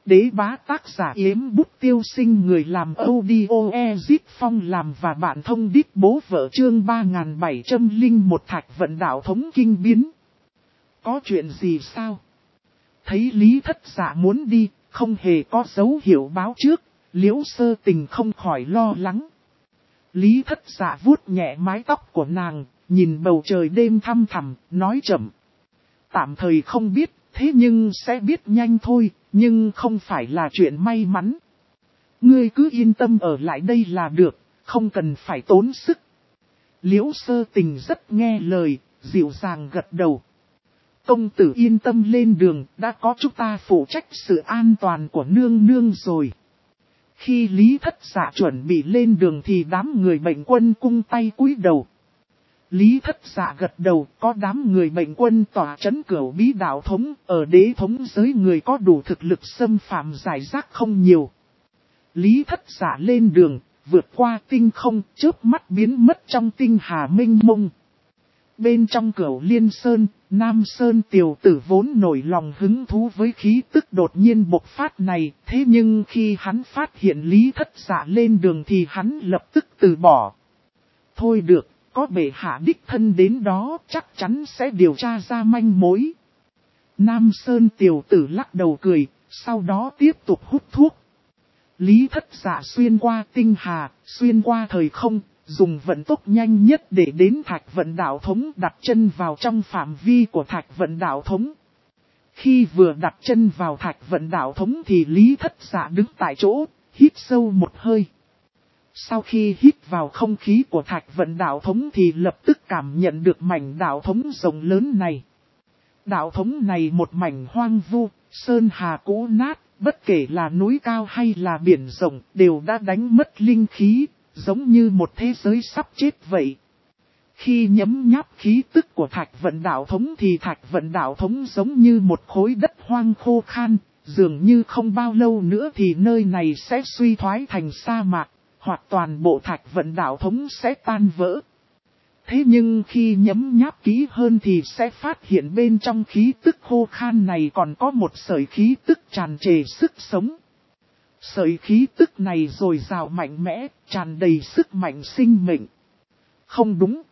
Đế bá tác giả Yếm Bút Tiêu Sinh, người làm audio Ezip Phong làm và bạn thông đít bố vợ, chương 3701 Thạch Vận đạo thống kinh biến. Có chuyện gì sao? Thấy Lý Thất Dạ muốn đi, không hề có dấu hiệu báo trước, Liễu Sơ Tình không khỏi lo lắng. Lý Thất Dạ vuốt nhẹ mái tóc của nàng, nhìn bầu trời đêm thăm thẳm, nói chậm. Tạm thời không biết, thế nhưng sẽ biết nhanh thôi, nhưng không phải là chuyện may mắn. Ngươi cứ yên tâm ở lại đây là được, không cần phải tốn sức. Liễu Sơ Tình rất nghe lời, dịu dàng gật đầu. Công tử yên tâm lên đường, đã có chúng ta phụ trách sự an toàn của nương nương rồi. Khi Lý Thất Dạ chuẩn bị lên đường thì đám người bệnh quân cung tay cúi đầu. Lý Thất Dạ gật đầu, có đám người bệnh quân tỏa trấn Cửu Bí đạo thống, ở đế thống giới người có đủ thực lực xâm phạm giải rác không nhiều. Lý Thất Dạ lên đường, vượt qua tinh không, chớp mắt biến mất trong tinh hà mênh mông. Bên trong Cửu Liên Sơn, Nam Sơn tiểu tử vốn nổi lòng hứng thú với khí tức đột nhiên bộc phát này, thế nhưng khi hắn phát hiện Lý Thất Dạ lên đường thì hắn lập tức từ bỏ. Thôi được, có bệ hạ đích thân đến đó chắc chắn sẽ điều tra ra manh mối. Nam Sơn tiểu tử lắc đầu cười, sau đó tiếp tục hút thuốc. Lý Thất Dạ xuyên qua tinh hà, xuyên qua thời không, dùng vận tốc nhanh nhất để đến Thạch Vận đạo thống, đặt chân vào trong phạm vi của Thạch Vận đạo thống. Khi vừa đặt chân vào Thạch Vận đạo thống thì Lý Thất Dạ đứng tại chỗ, hít sâu một hơi. Sau khi hít vào không khí của Thạch Vận đạo thống thì lập tức cảm nhận được mảnh đạo thống rộng lớn này. Đạo thống này một mảnh hoang vu, sơn hà cũ nát, bất kể là núi cao hay là biển rộng đều đã đánh mất linh khí, giống như một thế giới sắp chết vậy. Khi nhấm nháp khí tức của Thạch Vận đạo thống thì Thạch Vận đạo thống giống như một khối đất hoang khô khan, dường như không bao lâu nữa thì nơi này sẽ suy thoái thành sa mạc, hoặc toàn bộ Thạch Vận đạo thống sẽ tan vỡ. Thế nhưng khi nhấm nháp kỹ hơn thì sẽ phát hiện bên trong khí tức khô khan này còn có một sợi khí tức tràn trề sức sống. Sợi khí tức này dồi dào mạnh mẽ, tràn đầy sức mạnh sinh mệnh. Không đúng.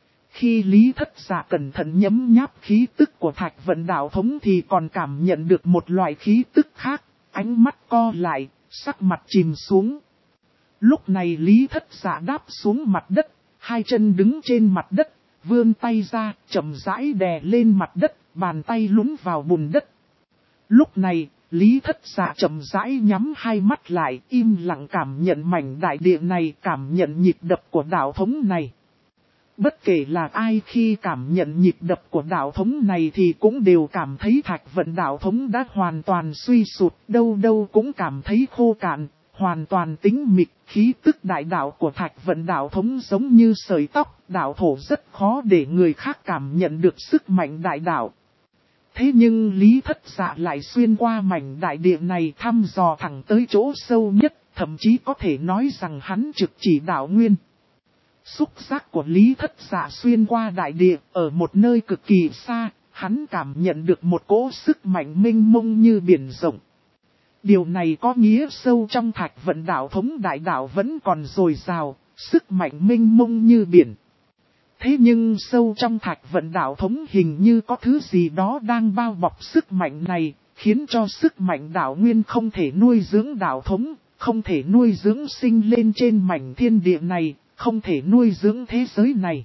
Khi Lý Thất Dạ cẩn thận nhấm nháp khí tức của Thạch Vận đạo thống thì còn cảm nhận được một loại khí tức khác, ánh mắt co lại, sắc mặt chìm xuống. Lúc này Lý Thất Dạ đáp xuống mặt đất, hai chân đứng trên mặt đất, vươn tay ra, chậm rãi đè lên mặt đất, bàn tay lún vào bùn đất. Lúc này, Lý Thất Dạ chậm rãi nhắm hai mắt lại, im lặng cảm nhận mảnh đại địa này, cảm nhận nhịp đập của đạo thống này. Bất kể là ai khi cảm nhận nhịp đập của đạo thống này thì cũng đều cảm thấy Thạch Vận đạo thống đã hoàn toàn suy sụt, đâu đâu cũng cảm thấy khô cạn, hoàn toàn tĩnh mịch. Khí tức đại đạo của Thạch Vận đạo thống giống như sợi tóc, đạo thổ rất khó để người khác cảm nhận được sức mạnh đại đạo. Thế nhưng Lý Thất Dạ lại xuyên qua mảnh đại địa này thăm dò thẳng tới chỗ sâu nhất, thậm chí có thể nói rằng hắn trực chỉ đạo nguyên. Xúc giác của Lý Thất Dạ xuyên qua đại địa, ở một nơi cực kỳ xa, hắn cảm nhận được một cỗ sức mạnh mênh mông như biển rộng. Điều này có nghĩa sâu trong Thạch Vận đạo thống đại đạo vẫn còn dồi dào, sức mạnh mênh mông như biển. Thế nhưng sâu trong Thạch Vận đạo thống hình như có thứ gì đó đang bao bọc sức mạnh này, khiến cho sức mạnh đạo nguyên không thể nuôi dưỡng đạo thống, không thể nuôi dưỡng sinh lên trên mảnh thiên địa này, không thể nuôi dưỡng thế giới này.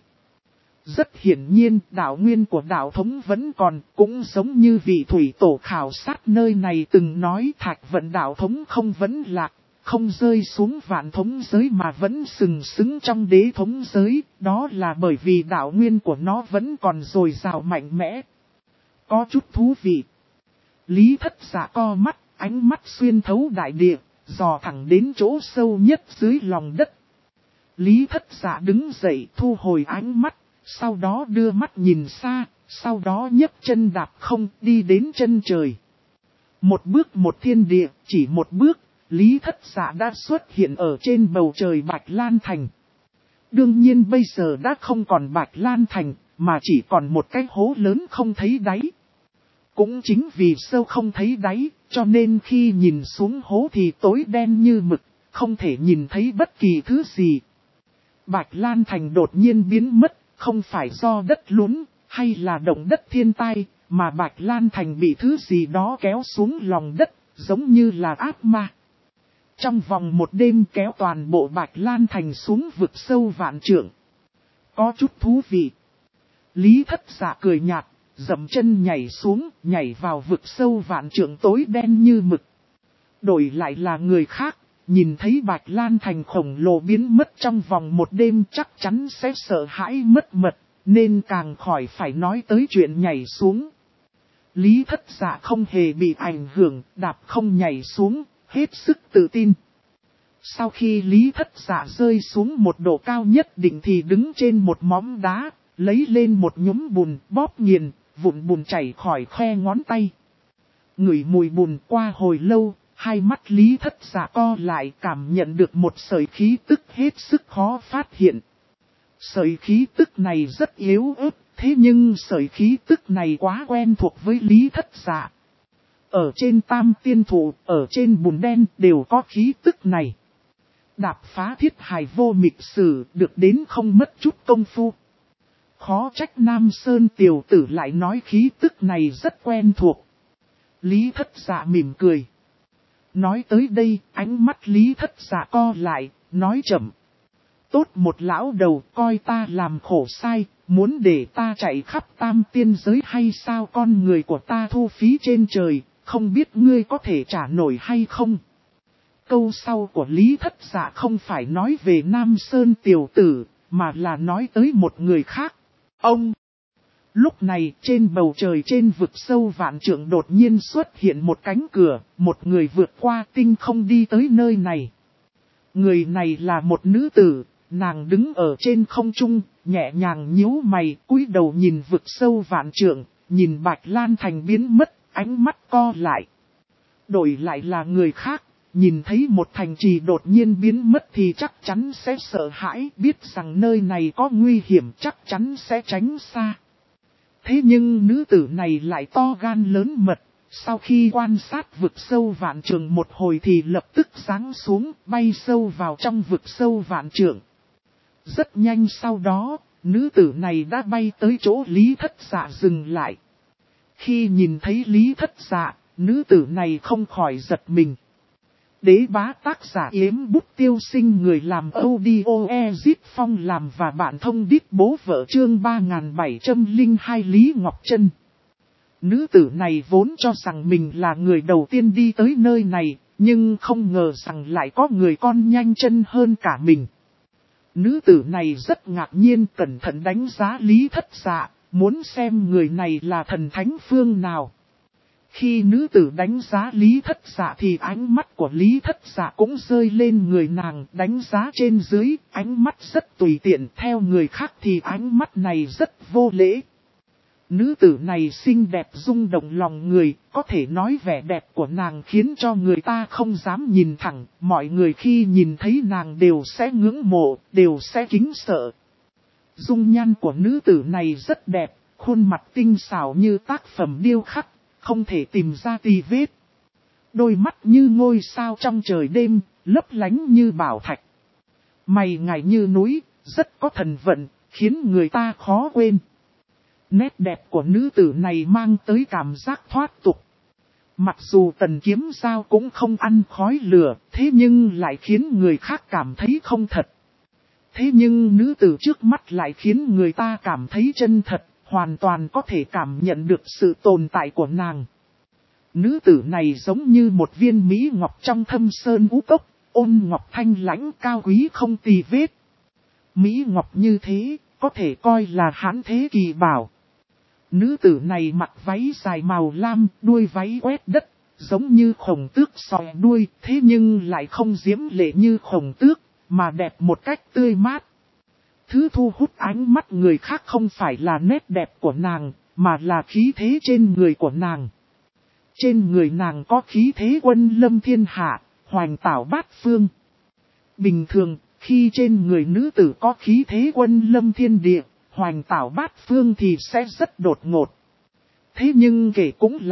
Rất hiển nhiên đạo nguyên của đạo thống vẫn còn, cũng giống như vị thủy tổ khảo sát nơi này từng nói Thạch Vận đạo thống không vấn lạc, không rơi xuống vạn thống giới mà vẫn sừng sững trong đế thống giới, đó là bởi vì đạo nguyên của nó vẫn còn dồi dào mạnh mẽ. Có chút thú vị. Lý Thất Dạ co mắt, ánh mắt xuyên thấu đại địa, dò thẳng đến chỗ sâu nhất dưới lòng đất. Lý Thất Dạ đứng dậy thu hồi ánh mắt, sau đó đưa mắt nhìn xa, sau đó nhấc chân đạp không đi đến chân trời. Một bước một thiên địa, chỉ một bước, Lý Thất Dạ đã xuất hiện ở trên bầu trời Bạch Lan Thành. Đương nhiên bây giờ đã không còn Bạch Lan Thành, mà chỉ còn một cái hố lớn không thấy đáy. Cũng chính vì sâu không thấy đáy, Cho nên khi nhìn xuống hố thì tối đen như mực, không thể nhìn thấy bất kỳ thứ gì. Bạch Lan Thành đột nhiên biến mất, không phải do đất lún, hay là động đất thiên tai, mà Bạch Lan Thành bị thứ gì đó kéo xuống lòng đất, giống như là ác ma. Trong vòng một đêm kéo toàn bộ Bạch Lan Thành xuống vực sâu vạn trượng. Có chút thú vị. Lý Thất Dạ cười nhạt, dậm chân nhảy xuống, nhảy vào vực sâu vạn trượng tối đen như mực. Đổi lại là người khác, nhìn thấy Bạch Lan Thành khổng lồ biến mất trong vòng một đêm chắc chắn sẽ sợ hãi mất mật, nên càng khỏi phải nói tới chuyện nhảy xuống. Lý Thất Dạ không hề bị ảnh hưởng, đạp không nhảy xuống, hết sức tự tin. Sau khi Lý Thất Dạ rơi xuống một độ cao nhất định thì đứng trên một móm đá, lấy lên một nhúm bùn, bóp nghiền, vụn bùn chảy khỏi khe ngón tay. Ngửi mùi bùn qua hồi lâu, hai mắt Lý Thất Dạ co lại, cảm nhận được một sợi khí tức hết sức khó phát hiện. Sợi khí tức này rất yếu ớt, thế nhưng sợi khí tức này quá quen thuộc với Lý Thất Dạ. Ở trên Tam Tiên Thụ, ở trên bùn đen đều có khí tức này. Đạp phá thiết hài vô mịch sử, được đến không mất chút công phu. Khó trách Nam Sơn tiểu tử lại nói khí tức này rất quen thuộc. Lý Thất Dạ mỉm cười. Nói tới đây, ánh mắt Lý Thất Dạ co lại, nói chậm. Tốt một lão đầu, coi ta làm khổ sai, muốn để ta chạy khắp tam tiên giới hay sao? Con người của ta thu phí trên trời, không biết ngươi có thể trả nổi hay không? Câu sau của Lý Thất Dạ không phải nói về Nam Sơn tiểu tử, mà là nói tới một người khác. Ông! Lúc này trên bầu trời trên vực sâu vạn trượng đột nhiên xuất hiện một cánh cửa, một người vượt qua tinh không đi tới nơi này. Người này là một nữ tử, nàng đứng ở trên không trung, nhẹ nhàng nhíu mày, cúi đầu nhìn vực sâu vạn trượng, nhìn Bạch Lan Thành biến mất, ánh mắt co lại. Đổi lại là người khác, nhìn thấy một thành trì đột nhiên biến mất thì chắc chắn sẽ sợ hãi, biết rằng nơi này có nguy hiểm chắc chắn sẽ tránh xa. Thế nhưng nữ tử này lại to gan lớn mật, sau khi quan sát vực sâu vạn trượng một hồi thì lập tức giáng xuống, bay sâu vào trong vực sâu vạn trượng. Rất nhanh sau đó, nữ tử này đã bay tới chỗ Lý Thất Dạ dừng lại. Khi nhìn thấy Lý Thất Dạ, nữ tử này không khỏi giật mình. Đế bá tác giả Yếm Bút Tiêu Sinh, người làm audio Ezit Phong làm và bạn thông đít bố vợ, chương 3702 Lý Ngọc Trân. Nữ tử này vốn cho rằng mình là người đầu tiên đi tới nơi này, nhưng không ngờ rằng lại có người con nhanh chân hơn cả mình. Nữ tử này rất ngạc nhiên, cẩn thận đánh giá Lý Thất Dạ, muốn xem người này là thần thánh phương nào. Khi nữ tử đánh giá Lý Thất Dạ thì ánh mắt của Lý Thất Dạ cũng rơi lên người nàng, đánh giá trên dưới, ánh mắt rất tùy tiện, theo người khác thì ánh mắt này rất vô lễ. Nữ tử này xinh đẹp rung động lòng người, có thể nói vẻ đẹp của nàng khiến cho người ta không dám nhìn thẳng, mọi người khi nhìn thấy nàng đều sẽ ngưỡng mộ, đều sẽ kính sợ. Dung nhan của nữ tử này rất đẹp, khuôn mặt tinh xảo như tác phẩm điêu khắc, không thể tìm ra tì vết. Đôi mắt như ngôi sao trong trời đêm, lấp lánh như bảo thạch. Mày ngài như núi, rất có thần vận, khiến người ta khó quên. Nét đẹp của nữ tử này mang tới cảm giác thoát tục. Mặc dù tần kiếm sao cũng không ăn khói lửa, thế nhưng lại khiến người khác cảm thấy không thật. Thế nhưng nữ tử trước mắt lại khiến người ta cảm thấy chân thật, hoàn toàn có thể cảm nhận được sự tồn tại của nàng. Nữ tử này giống như một viên mỹ ngọc trong thâm sơn ngũ cốc, ôn ngọc thanh lãnh cao quý không tì vết. Mỹ ngọc như thế, có thể coi là hán thế kỳ bảo. Nữ tử này mặc váy dài màu lam, đuôi váy quét đất, giống như khổng tước sòi đuôi, thế nhưng lại không diễm lệ như khổng tước, mà đẹp một cách tươi mát. Thứ thu hút ánh mắt người khác không phải là nét đẹp của nàng, mà là khí thế trên người của nàng. Trên người nàng có khí thế quân lâm thiên hạ, hoành tảo bát phương. Bình thường, khi trên người nữ tử có khí thế quân lâm thiên địa, hoành tảo bát phương thì sẽ rất đột ngột. Thế nhưng kể cũng lạ,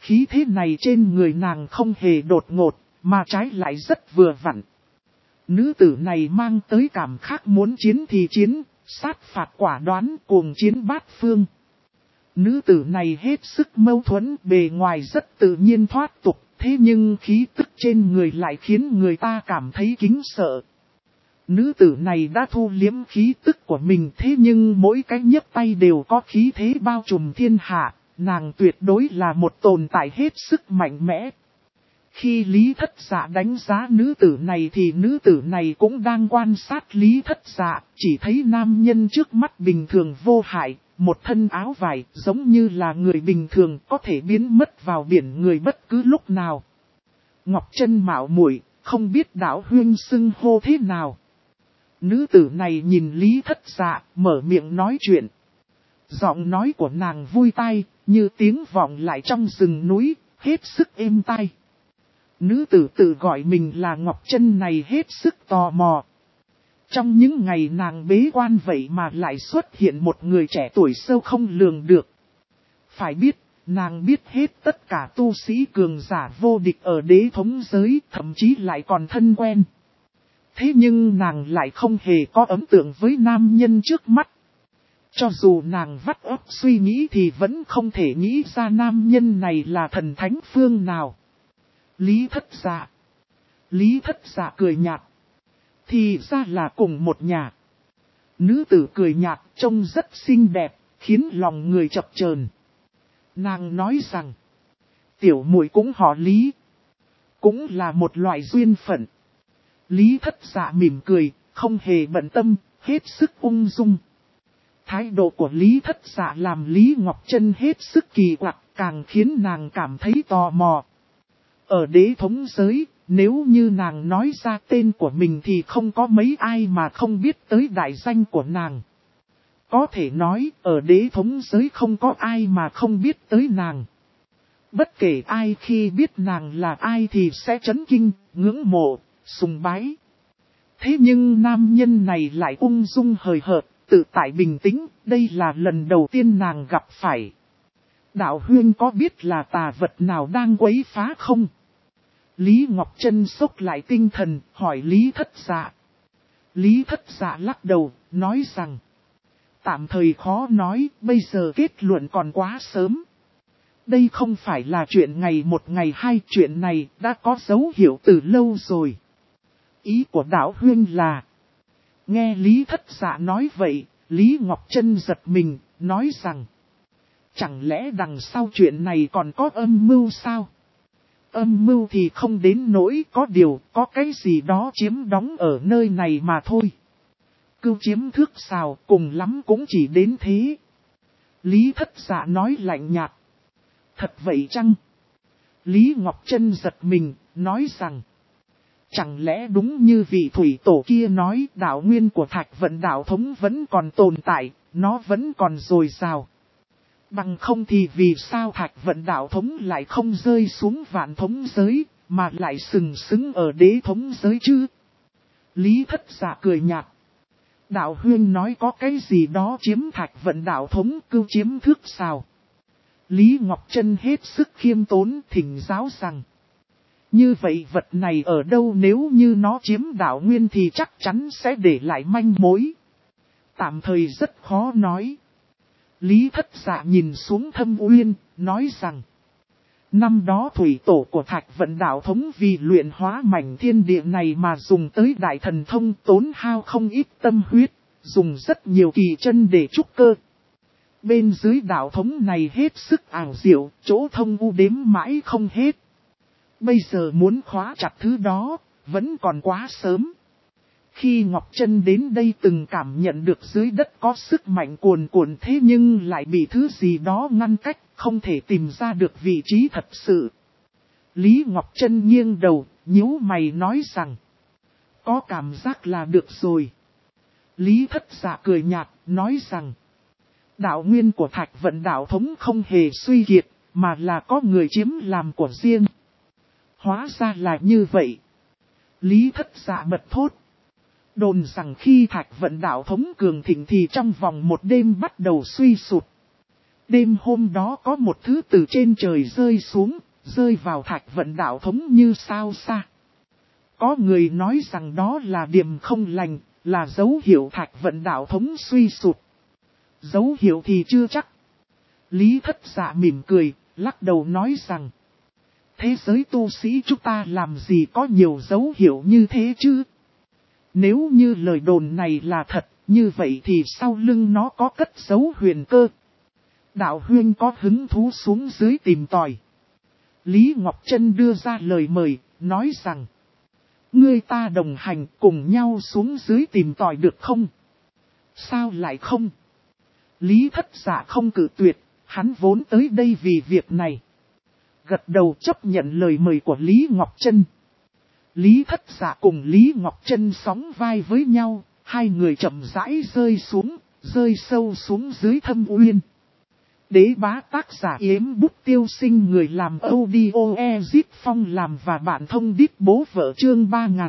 khí thế này trên người nàng không hề đột ngột, mà trái lại rất vừa vặn. Nữ tử này mang tới cảm giác muốn chiến thì chiến, sát phạt quả đoán, cuồng chiến bát phương. Nữ tử này hết sức mâu thuẫn, bề ngoài rất tự nhiên thoát tục, thế nhưng khí tức trên người lại khiến người ta cảm thấy kính sợ. Nữ tử này đã thu liếm khí tức của mình, thế nhưng mỗi cái nhấc tay đều có khí thế bao trùm thiên hạ, nàng tuyệt đối là một tồn tại hết sức mạnh mẽ. Khi Lý Thất Dạ đánh giá nữ tử này thì nữ tử này cũng đang quan sát Lý Thất Dạ, chỉ thấy nam nhân trước mắt bình thường vô hại, một thân áo vải giống như là người bình thường có thể biến mất vào biển người bất cứ lúc nào. Ngọc Trân mạo muội, không biết đạo huynh xưng hô thế nào. Nữ tử này nhìn Lý Thất Dạ, mở miệng nói chuyện. Giọng nói của nàng vui tai, như tiếng vọng lại trong rừng núi, hết sức êm tai. Nữ tử tự gọi mình là Ngọc Trân này hết sức tò mò. Trong những ngày nàng bế quan vậy mà lại xuất hiện một người trẻ tuổi sâu không lường được. Phải biết, nàng biết hết tất cả tu sĩ cường giả vô địch ở đế thống giới, thậm chí lại còn thân quen. Thế nhưng nàng lại không hề có ấn tượng với nam nhân trước mắt. Cho dù nàng vắt óc suy nghĩ thì vẫn không thể nghĩ ra nam nhân này là thần thánh phương nào. Lý Thất Dạ. Lý Thất Dạ cười nhạt. Thì ra là cùng một nhà. Nữ tử cười nhạt trông rất xinh đẹp, khiến lòng người chập chờn. Nàng nói rằng, tiểu muội cũng họ Lý. Cũng là một loại duyên phận. Lý Thất Dạ mỉm cười, không hề bận tâm, hết sức ung dung. Thái độ của Lý Thất Dạ làm Lý Ngọc Trân hết sức kỳ quặc, càng khiến nàng cảm thấy tò mò. Ở đế thống giới, nếu như nàng nói ra tên của mình thì không có mấy ai mà không biết tới đại danh của nàng. Có thể nói, ở đế thống giới không có ai mà không biết tới nàng. Bất kể ai khi biết nàng là ai thì sẽ chấn kinh, ngưỡng mộ, sùng bái. Thế nhưng nam nhân này lại ung dung hời hợt, tự tại bình tĩnh, đây là lần đầu tiên nàng gặp phải. Đạo huynh có biết là tà vật nào đang quấy phá không? Lý Ngọc Trân sốc lại tinh thần, hỏi Lý Thất Dạ. Lý Thất Dạ lắc đầu, nói rằng, tạm thời khó nói, bây giờ kết luận còn quá sớm. Đây không phải là chuyện ngày một ngày hai, chuyện này đã có dấu hiệu từ lâu rồi. Ý của đạo huynh là, nghe Lý Thất Dạ nói vậy, Lý Ngọc Trân giật mình, nói rằng, chẳng lẽ đằng sau chuyện này còn có âm mưu sao? Âm mưu thì không đến nỗi, có điều có cái gì đó chiếm đóng ở nơi này mà thôi. Cưu chiếm thước sào, cùng lắm cũng chỉ đến thế. Lý Thất Dạ nói lạnh nhạt. Thật vậy chăng? Lý Ngọc Trân giật mình, nói rằng, chẳng lẽ đúng như vị thủy tổ kia nói, đạo nguyên của Thạch Vận đạo thống vẫn còn tồn tại, nó vẫn còn dồi dào. Bằng không thì vì sao Thạch Vận đạo thống lại không rơi xuống vạn thống giới, mà lại sừng sững ở đế thống giới chứ? Lý Thất Dạ cười nhạt. Đạo huyên nói có cái gì đó chiếm Thạch Vận đạo thống, cưu chiếm thước sào. Lý Ngọc Trân hết sức khiêm tốn thỉnh giáo rằng, như vậy vật này ở đâu, nếu như nó chiếm đạo nguyên thì chắc chắn sẽ để lại manh mối. Tạm thời rất khó nói. Lý Thất Dạ nhìn xuống thâm uyên, nói rằng, năm đó thủy tổ của Thạch Vận đạo thống vì luyện hóa mảnh thiên địa này mà dùng tới đại thần thông, tốn hao không ít tâm huyết, dùng rất nhiều kỳ chân để trúc cơ. Bên dưới đạo thống này hết sức ảo diệu, chỗ thông u đếm mãi không hết. Bây giờ muốn khóa chặt thứ đó, vẫn còn quá sớm. Khi Ngọc Trân đến đây từng cảm nhận được dưới đất có sức mạnh cuồn cuộn, thế nhưng lại bị thứ gì đó ngăn cách, không thể tìm ra được vị trí thật sự. Lý Ngọc Trân nghiêng đầu, nhíu mày nói rằng, có cảm giác là được rồi. Lý Thất Dạ cười nhạt, nói rằng, đạo nguyên của Thạch Vận đạo thống không hề suy kiệt, mà là có người chiếm làm của riêng. Hóa ra là như vậy. Lý Thất Dạ bật thốt. Đồn rằng khi Thạch Vận đạo thống cường thịnh thì trong vòng một đêm bắt đầu suy sụt. Đêm hôm đó có một thứ từ trên trời rơi xuống, rơi vào Thạch Vận đạo thống như sao xa. Có người nói rằng đó là điểm không lành, là dấu hiệu Thạch Vận đạo thống suy sụp. Dấu hiệu thì chưa chắc. Lý Thất Dạ mỉm cười, lắc đầu nói rằng, thế giới tu sĩ chúng ta làm gì có nhiều dấu hiệu như thế chứ? Nếu như lời đồn này là thật, như vậy thì sau lưng nó có cất dấu huyền cơ. Đạo huynh có hứng thú xuống dưới tìm tòi. Lý Ngọc Trân đưa ra lời mời, nói rằng, ngươi ta đồng hành cùng nhau xuống dưới tìm tòi được không? Sao lại không? Lý Thất Dạ không cự tuyệt, hắn vốn tới đây vì việc này. Gật đầu chấp nhận lời mời của Lý Ngọc Trân. Lý Thất Dạ cùng Lý Ngọc Trân sóng vai với nhau, hai người chậm rãi rơi sâu xuống dưới thâm uyên. Đế bá tác giả Yếm Bút Tiêu Sinh, người làm audio Ezip Phong làm và bạn thông đít bố vợ, chương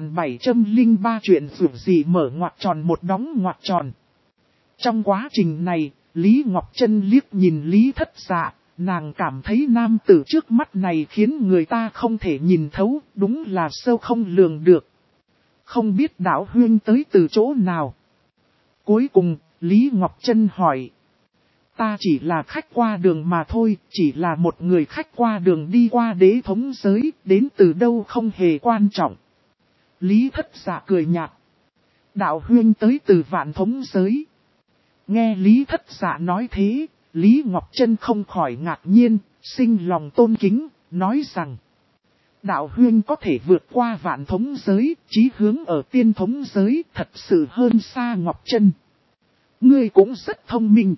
3703 chuyện dù gì mở ngoặc tròn một đóng ngoặc tròn. Trong quá trình này, Lý Ngọc Trân liếc nhìn Lý Thất Dạ, nàng cảm thấy nam tử trước mắt này khiến người ta không thể nhìn thấu, đúng là sâu không lường được. Không biết đạo huynh tới từ chỗ nào? Cuối cùng, Lý Ngọc Trân hỏi. Ta chỉ là khách qua đường mà thôi, chỉ là một người khách qua đường đi qua đế thống giới, đến từ đâu không hề quan trọng. Lý Thất Dạ cười nhạt. Đạo huynh tới từ vạn thống giới. Nghe Lý Thất Dạ nói thế, Lý Ngọc Trân không khỏi ngạc nhiên, sinh lòng tôn kính, nói rằng, đạo huynh có thể vượt qua vạn thống giới, chí hướng ở tiên thống giới, thật sự hơn xa Ngọc Trân. Ngươi cũng rất thông minh.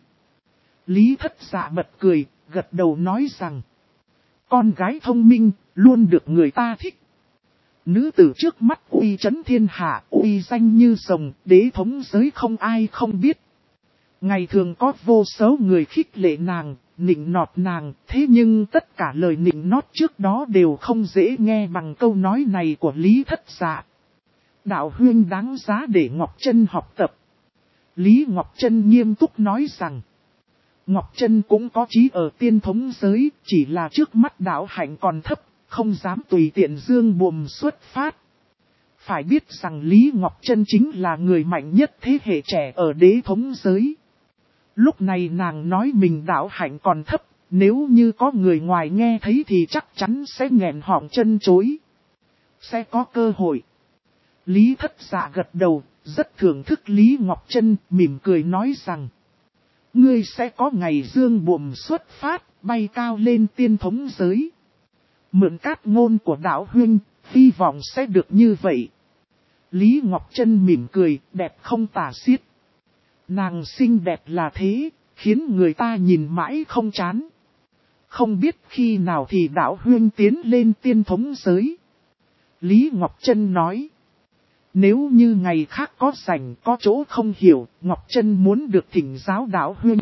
Lý Thất Dạ bật cười, gật đầu nói rằng, con gái thông minh, luôn được người ta thích. Nữ tử trước mắt uy chấn thiên hạ, uy danh như rồng, đế thống giới không ai không biết. Ngày thường có vô số người khích lệ nàng, nịnh nọt nàng, thế nhưng tất cả lời nịnh nót trước đó đều không dễ nghe bằng câu nói này của Lý Thất Dạ. Đạo huynh đáng giá để Ngọc Trân học tập. Lý Ngọc Trân nghiêm túc nói rằng, Ngọc Trân cũng có chí ở tiên thống giới, chỉ là trước mắt đạo hạnh còn thấp, không dám tùy tiện dương buồm xuất phát. Phải biết rằng Lý Ngọc Trân chính là người mạnh nhất thế hệ trẻ ở đế thống giới. Lúc này nàng nói mình đạo hạnh còn thấp, nếu như có người ngoài nghe thấy thì chắc chắn sẽ nghẹn họng chân chối. Sẽ có cơ hội. Lý Thất Dạ gật đầu, rất thưởng thức Lý Ngọc Trân, mỉm cười nói rằng, ngươi sẽ có ngày dương buồm xuất phát, bay cao lên tiên thống giới. Mượn cát ngôn của đạo huynh, hy vọng sẽ được như vậy. Lý Ngọc Trân mỉm cười, đẹp không tả xiết. Nàng xinh đẹp là thế, khiến người ta nhìn mãi không chán. Không biết khi nào thì đạo huynh tiến lên tiên thống giới. Lý Ngọc Trân nói. Nếu như ngày khác có rảnh có chỗ không hiểu, Ngọc Trân muốn được thỉnh giáo đạo huynh.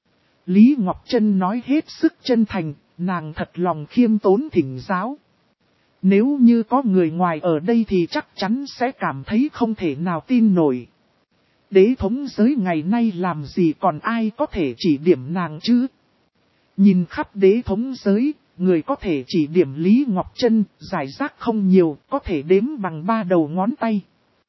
Lý Ngọc Trân nói hết sức chân thành, nàng thật lòng khiêm tốn thỉnh giáo. Nếu như có người ngoài ở đây thì chắc chắn sẽ cảm thấy không thể nào tin nổi. Đế thống giới ngày nay làm gì còn ai có thể chỉ điểm nàng chứ? Nhìn khắp đế thống giới, người có thể chỉ điểm Lý Ngọc Trân, giải rác không nhiều, có thể đếm bằng 3 đầu ngón tay.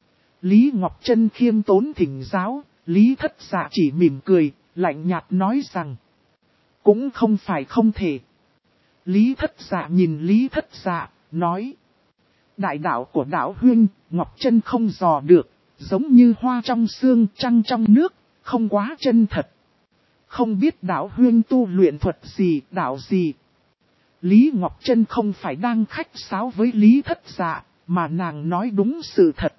Lý Ngọc Trân khiêm tốn thỉnh giáo, Lý Thất Dạ chỉ mỉm cười, lạnh nhạt nói rằng, cũng không phải không thể. Lý Thất Dạ nhìn Lý Thất Dạ, nói, đại đạo của đạo huynh, Ngọc Trân không dò được, giống như hoa trong sương, trăng trong nước, không quá chân thật. Không biết đạo huynh tu luyện thuật gì, đạo gì. Lý Ngọc Trân không phải đang khách sáo với Lý Thất Dạ, mà nàng nói đúng sự thật.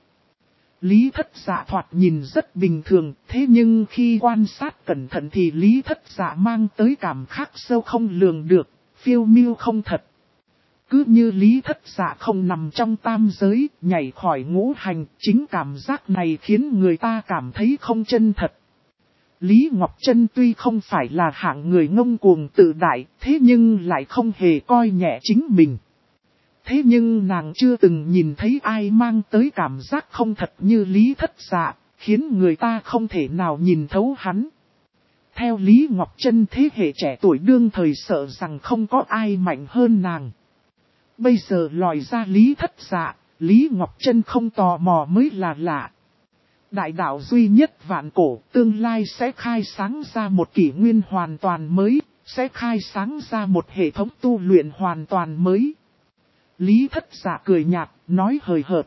Lý Thất Dạ thoạt nhìn rất bình thường, thế nhưng khi quan sát cẩn thận thì Lý Thất Dạ mang tới cảm khác sâu không lường được, phiêu miêu không thật. Cứ như Lý Thất Dạ không nằm trong tam giới, nhảy khỏi ngũ hành, chính cảm giác này khiến người ta cảm thấy không chân thật. Lý Ngọc Trân tuy không phải là hạng người ngông cuồng tự đại, thế nhưng lại không hề coi nhẹ chính mình. Thế nhưng nàng chưa từng nhìn thấy ai mang tới cảm giác không thật như Lý Thất Dạ, khiến người ta không thể nào nhìn thấu hắn. Theo Lý Ngọc Trân thế hệ trẻ tuổi đương thời sợ rằng không có ai mạnh hơn nàng. Bây giờ lòi ra Lý Thất Dạ, Lý Ngọc Trân không tò mò mới là lạ. Đại đạo duy nhất vạn cổ tương lai sẽ khai sáng ra một kỷ nguyên hoàn toàn mới, sẽ khai sáng ra một hệ thống tu luyện hoàn toàn mới. Lý Thất Dạ cười nhạt, nói hời hợt.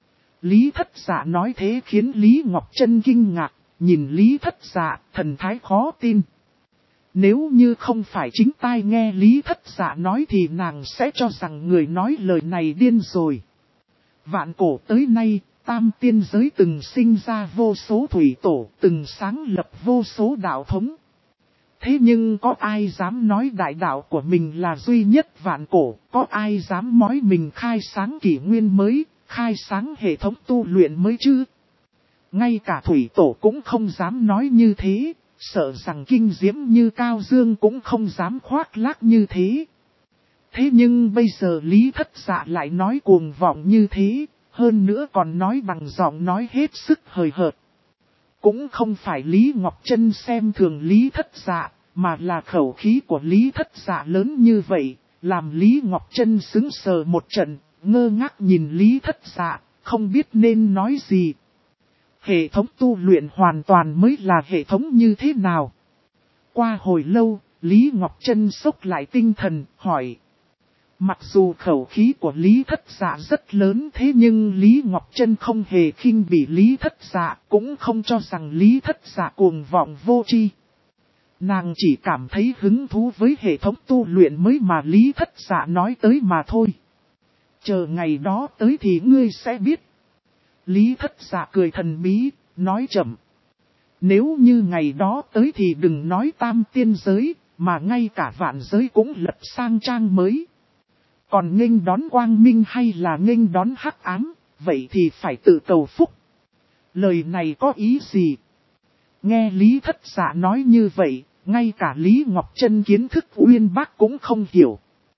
Lý Thất Dạ nói thế khiến Lý Ngọc Trân kinh ngạc, nhìn Lý Thất Dạ, thần thái khó tin. Nếu như không phải chính tai nghe Lý Thất Dạ nói thì nàng sẽ cho rằng người nói lời này điên rồi. Vạn cổ tới nay, tam tiên giới từng sinh ra vô số thủy tổ, từng sáng lập vô số đạo thống. Thế nhưng có ai dám nói đại đạo của mình là duy nhất vạn cổ, có ai dám nói mình khai sáng kỷ nguyên mới, khai sáng hệ thống tu luyện mới chứ? Ngay cả thủy tổ cũng không dám nói như thế, sợ rằng kinh diễm như Cao Dương cũng không dám khoác lác như thế. Thế nhưng bây giờ Lý Thất Dạ lại nói cuồng vọng như thế, hơn nữa còn nói bằng giọng nói hết sức hời hợt. Cũng không phải Lý Ngọc Trân xem thường Lý Thất Dạ, mà là khẩu khí của Lý Thất Dạ lớn như vậy, làm Lý Ngọc Trân sững sờ một trận, ngơ ngác nhìn Lý Thất Dạ, không biết nên nói gì. Hệ thống tu luyện hoàn toàn mới là hệ thống như thế nào? Qua hồi lâu, Lý Ngọc Trân sốc lại tinh thần, hỏi. Mặc dù khẩu khí của Lý Thất Dạ rất lớn thế nhưng Lý Ngọc Trân không hề khinh bỉ Lý Thất Dạ, cũng không cho rằng Lý Thất Dạ cuồng vọng vô tri. Nàng chỉ cảm thấy hứng thú với hệ thống tu luyện mới mà Lý Thất Dạ nói tới mà thôi. Chờ ngày đó tới thì ngươi sẽ biết. Lý Thất Dạ cười thần bí, nói chậm. Nếu như ngày đó tới thì đừng nói tam tiên giới, mà ngay cả vạn giới cũng lật sang trang mới. Còn nghênh đón quang minh hay là nghênh đón hắc ám, vậy thì phải tự cầu phúc. Lời này có ý gì? Nghe Lý Thất Dạ nói như vậy, ngay cả Lý Ngọc Trân kiến thức uyên bác cũng không hiểu.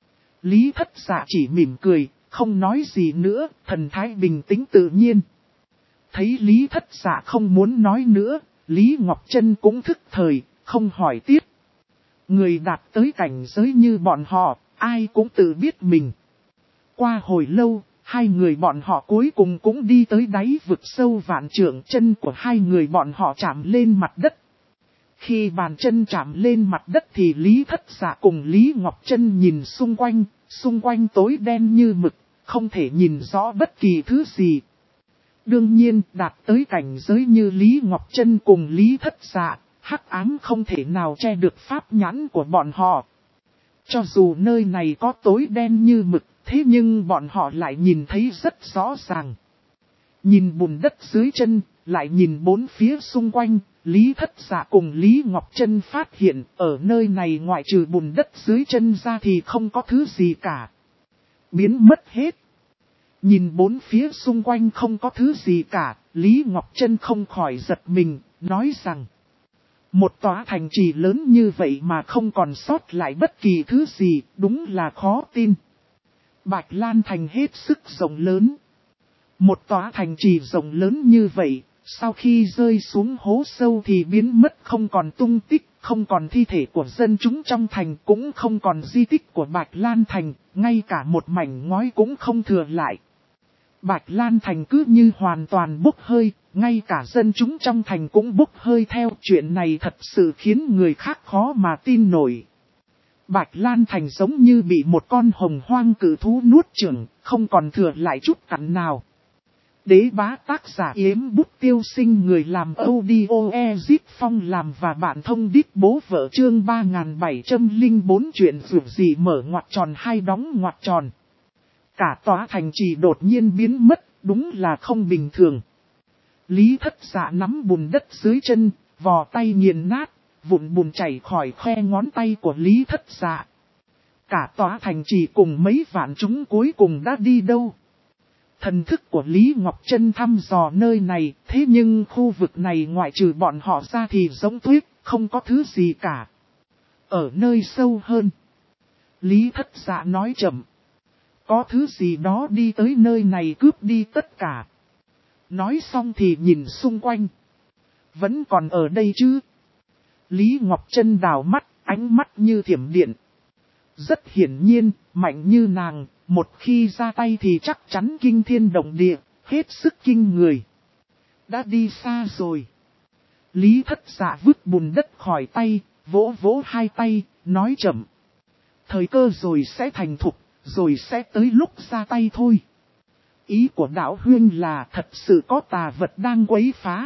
Lý Thất Dạ chỉ mỉm cười, không nói gì nữa, thần thái bình tĩnh tự nhiên. Thấy Lý Thất Dạ không muốn nói nữa, Lý Ngọc Trân cũng thức thời, không hỏi tiếp. Người đạt tới cảnh giới như bọn họ, ai cũng tự biết mình. Qua hồi lâu, hai người bọn họ cuối cùng cũng đi tới đáy vực sâu vạn trượng, chân của hai người bọn họ chạm lên mặt đất. Khi bàn chân chạm lên mặt đất thì Lý Thất Dạ cùng Lý Ngọc Trân nhìn xung quanh tối đen như mực, không thể nhìn rõ bất kỳ thứ gì. Đương nhiên, đạt tới cảnh giới như Lý Ngọc Trân cùng Lý Thất Dạ, hắc ám không thể nào che được pháp nhãn của bọn họ. Cho dù nơi này có tối đen như mực, thế nhưng bọn họ lại nhìn thấy rất rõ ràng. Nhìn bùn đất dưới chân, lại nhìn bốn phía xung quanh, Lý Thất Dạ cùng Lý Ngọc Trân phát hiện ở nơi này ngoại trừ bùn đất dưới chân ra thì không có thứ gì cả. Biến mất hết. Nhìn bốn phía xung quanh không có thứ gì cả, Lý Ngọc Trân không khỏi giật mình, nói rằng một tòa thành trì lớn như vậy mà không còn sót lại bất kỳ thứ gì, đúng là khó tin. Bạch Lan thành hết sức rộng lớn. Một tòa thành trì rộng lớn như vậy, sau khi rơi xuống hố sâu thì biến mất không còn tung tích, không còn thi thể của dân chúng trong thành, cũng không còn di tích của Bạch Lan thành, ngay cả một mảnh ngói cũng không thừa lại. Bạch Lan thành cứ như hoàn toàn bốc hơi, ngay cả dân chúng trong thành cũng bốc hơi theo. Chuyện này thật sự khiến người khác khó mà tin nổi. Bạch Lan thành giống như bị một con hồng hoang cự thú nuốt chửng, không còn thừa lại chút cặn nào. Đế bá tác giả Yếm Bút Tiêu Sinh, người làm audio Ezip Phong làm và bạn thông đít bố vợ, chương 3704 chuyện dù gì mở ngoặc tròn hay đóng ngoặc tròn. Cả tòa thành trì đột nhiên biến mất, đúng là không bình thường. Lý Thất Dạ nắm bùn đất dưới chân, vò tay nghiền nát, vụn bùn chảy khỏi khe ngón tay của Lý Thất Dạ. Cả tòa thành trì cùng mấy vạn chúng cuối cùng đã đi đâu? Thần thức của Lý Ngọc Trân thăm dò nơi này, thế nhưng khu vực này ngoại trừ bọn họ ra thì giống tuyết, không có thứ gì cả. Ở nơi sâu hơn, Lý Thất Dạ nói chậm. Có thứ gì đó đi tới nơi này cướp đi tất cả. Nói xong thì nhìn xung quanh. Vẫn còn ở đây chứ? Lý Ngọc Trân đào mắt, ánh mắt như thiểm điện. Rất hiển nhiên, mạnh như nàng, một khi ra tay thì chắc chắn kinh thiên động địa, hết sức kinh người. Đã đi xa rồi. Lý Thất Dạ vứt bùn đất khỏi tay, vỗ vỗ hai tay, nói chậm. Thời cơ rồi sẽ thành thục, rồi sẽ tới lúc ra tay thôi. Ý của đạo huynh là thật sự có tà vật đang quấy phá.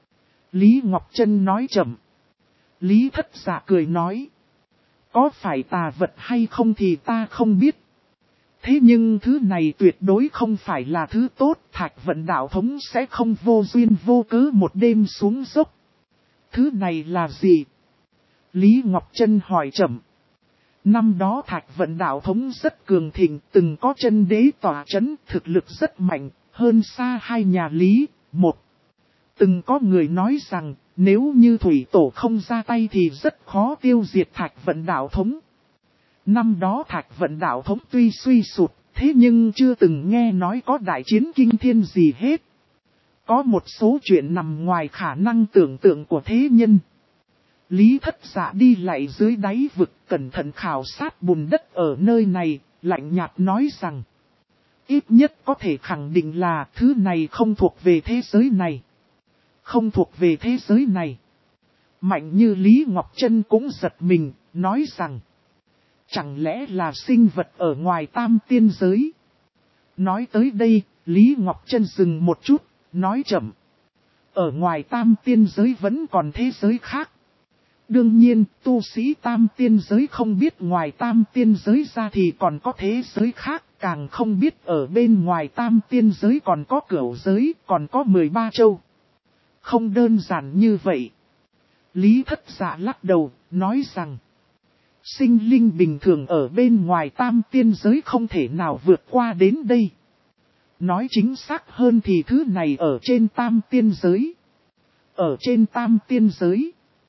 Lý Ngọc Trân nói chậm. Lý Thất Dạ cười nói. Có phải tà vật hay không thì ta không biết. Thế nhưng thứ này tuyệt đối không phải là thứ tốt. Thạch Vận đạo thống sẽ không vô duyên vô cớ một đêm xuống dốc. Thứ này là gì? Lý Ngọc Trân hỏi chậm. Năm đó Thạch Vận đạo thống rất cường thịnh, từng có chân đế tỏa chấn, thực lực rất mạnh, hơn xa hai nhà Lý. Một, từng có người nói rằng, nếu như Thủy Tổ không ra tay thì rất khó tiêu diệt Thạch Vận đạo thống. Năm đó Thạch Vận đạo thống tuy suy sụp, thế nhưng chưa từng nghe nói có đại chiến kinh thiên gì hết. Có một số chuyện nằm ngoài khả năng tưởng tượng của thế nhân. Lý Thất Dạ đi lại dưới đáy vực, cẩn thận khảo sát bùn đất ở nơi này, lạnh nhạt nói rằng. Ít nhất có thể khẳng định là thứ này không thuộc về thế giới này. Không thuộc về thế giới này. Mạnh như Lý Ngọc Trân cũng giật mình, nói rằng. Chẳng lẽ là sinh vật ở ngoài tam tiên giới? Nói tới đây, Lý Ngọc Trân dừng một chút, nói chậm. Ở ngoài tam tiên giới vẫn còn thế giới khác. Đương nhiên, tu sĩ tam tiên giới không biết ngoài tam tiên giới ra thì còn có thế giới khác, càng không biết ở bên ngoài tam tiên giới còn có cửu giới, còn có 13 châu. Không đơn giản như vậy. Lý Thất Dạ lắc đầu, nói rằng, sinh linh bình thường ở bên ngoài tam tiên giới không thể nào vượt qua đến đây. Nói chính xác hơn thì thứ này ở trên tam tiên giới. Ở trên tam tiên giới.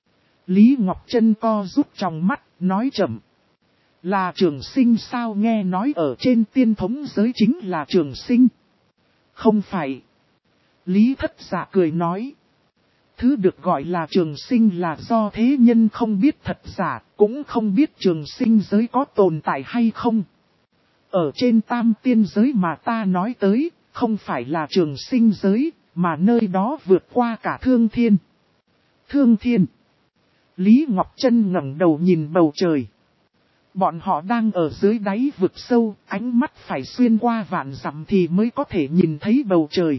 Lý Ngọc Trân co rút trong mắt, nói chậm. Là trường sinh sao, nghe nói ở trên tiên thống giới chính là trường sinh. Không phải. Lý Thất Dạ cười nói. Thứ được gọi là trường sinh là do thế nhân không biết thật giả, cũng không biết trường sinh giới có tồn tại hay không. Ở trên tam tiên giới mà ta nói tới, không phải là trường sinh giới, mà nơi đó vượt qua cả thương thiên. Thương thiên. Lý Ngọc Trân ngẩng đầu nhìn bầu trời. Bọn họ đang ở dưới đáy vực sâu, ánh mắt phải xuyên qua vạn dặm thì mới có thể nhìn thấy bầu trời.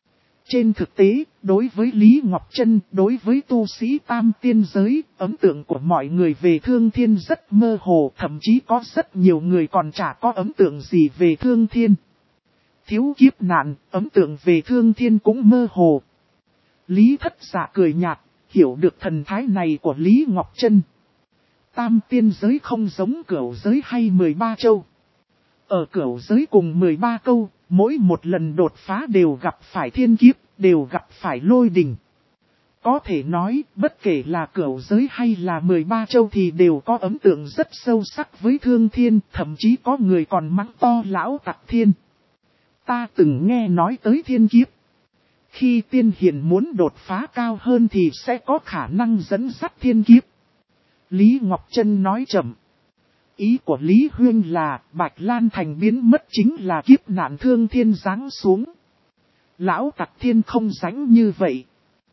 Trên thực tế, đối với Lý Ngọc Trân, đối với tu sĩ tam tiên giới, ấn tượng của mọi người về thương thiên rất mơ hồ, thậm chí có rất nhiều người còn chả có ấn tượng gì về thương thiên. Thiếu kiếp nạn, ấn tượng về thương thiên cũng mơ hồ. Lý Thất Dạ cười nhạt, hiểu được thần thái này của Lý Ngọc Trân. Tam tiên giới không giống cửu giới hay 13 châu. Ở cửu giới cùng 13 câu, mỗi một lần đột phá đều gặp phải thiên kiếp, đều gặp phải lôi đình. Có thể nói, bất kể là cửu giới hay là 13 châu thì đều có ấn tượng rất sâu sắc với thương thiên, thậm chí có người còn mắng to lão tặc thiên. Ta từng nghe nói tới thiên kiếp. Khi tiên hiền muốn đột phá cao hơn thì sẽ có khả năng dẫn dắt thiên kiếp. Lý Ngọc Trân nói chậm. Ý của Lý Huyên là Bạch Lan Thành biến mất chính là kiếp nạn thương thiên giáng xuống. Lão tặc thiên không sánh như vậy.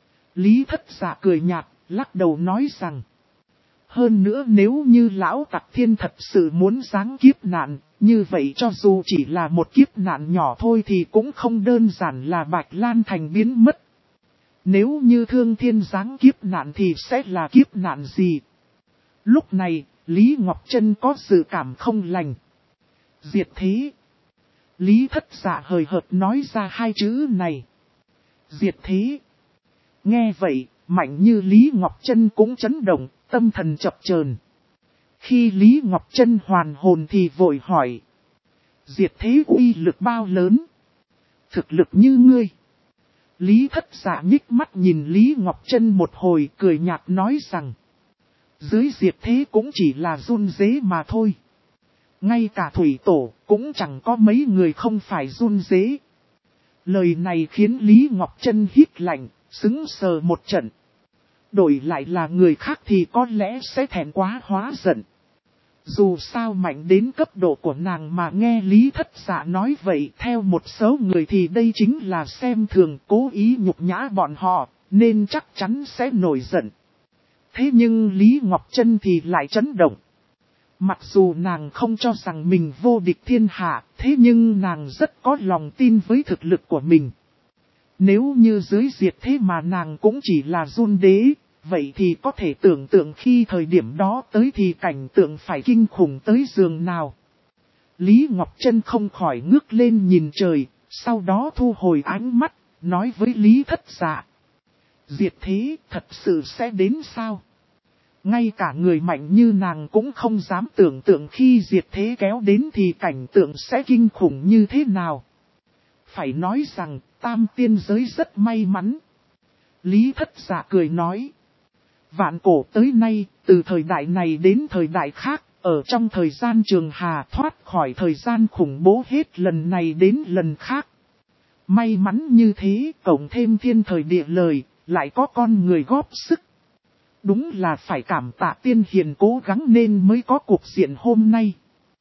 Lý Thất Dạ cười nhạt, lắc đầu nói rằng. Hơn nữa nếu như lão tặc thiên thật sự muốn giáng kiếp nạn, như vậy cho dù chỉ là một kiếp nạn nhỏ thôi thì cũng không đơn giản là Bạch Lan Thành biến mất. Nếu như thương thiên giáng kiếp nạn thì sẽ là kiếp nạn gì? Lúc này, Lý Ngọc Trân có dự cảm không lành. Diệt thế. Lý Thất Dạ hời hợt nói ra hai chữ này. Diệt thế. Nghe vậy, mạnh như Lý Ngọc Trân cũng chấn động, tâm thần chập chờn. Khi Lý Ngọc Trân hoàn hồn thì vội hỏi. Diệt thế uy lực bao lớn? Thực lực như ngươi. Lý Thất Dạ nhích mắt nhìn Lý Ngọc Trân một hồi cười nhạt nói rằng. Dưới diệt thế cũng chỉ là run rế mà thôi. Ngay cả Thủy Tổ cũng chẳng có mấy người không phải run rế. Lời này khiến Lý Ngọc Trân hít lạnh, sững sờ một trận. Đổi lại là người khác thì có lẽ sẽ thẹn quá hóa giận. Dù sao mạnh đến cấp độ của nàng mà nghe Lý Thất Dạ nói vậy, theo một số người thì đây chính là xem thường, cố ý nhục nhã bọn họ, nên chắc chắn sẽ nổi giận. Thế nhưng Lý Ngọc Trân thì lại chấn động. Mặc dù nàng không cho rằng mình vô địch thiên hạ, thế nhưng nàng rất có lòng tin với thực lực của mình. Nếu như dưới diệt thế mà nàng cũng chỉ là run đế, vậy thì có thể tưởng tượng khi thời điểm đó tới thì cảnh tượng phải kinh khủng tới giường nào. Lý Ngọc Trân không khỏi ngước lên nhìn trời, sau đó thu hồi ánh mắt, nói với Lý Thất Dạ. Diệt thế thật sự sẽ đến sao? Ngay cả người mạnh như nàng cũng không dám tưởng tượng khi diệt thế kéo đến thì cảnh tượng sẽ kinh khủng như thế nào. Phải nói rằng tam tiên giới rất may mắn. Lý Thất Dạ cười nói. Vạn cổ tới nay, từ thời đại này đến thời đại khác, ở trong thời gian trường hà thoát khỏi thời gian khủng bố hết lần này đến lần khác. May mắn như thế, cộng thêm thiên thời địa lợi, lại có con người góp sức. Đúng là phải cảm tạ tiên hiền cố gắng nên mới có cuộc diện hôm nay.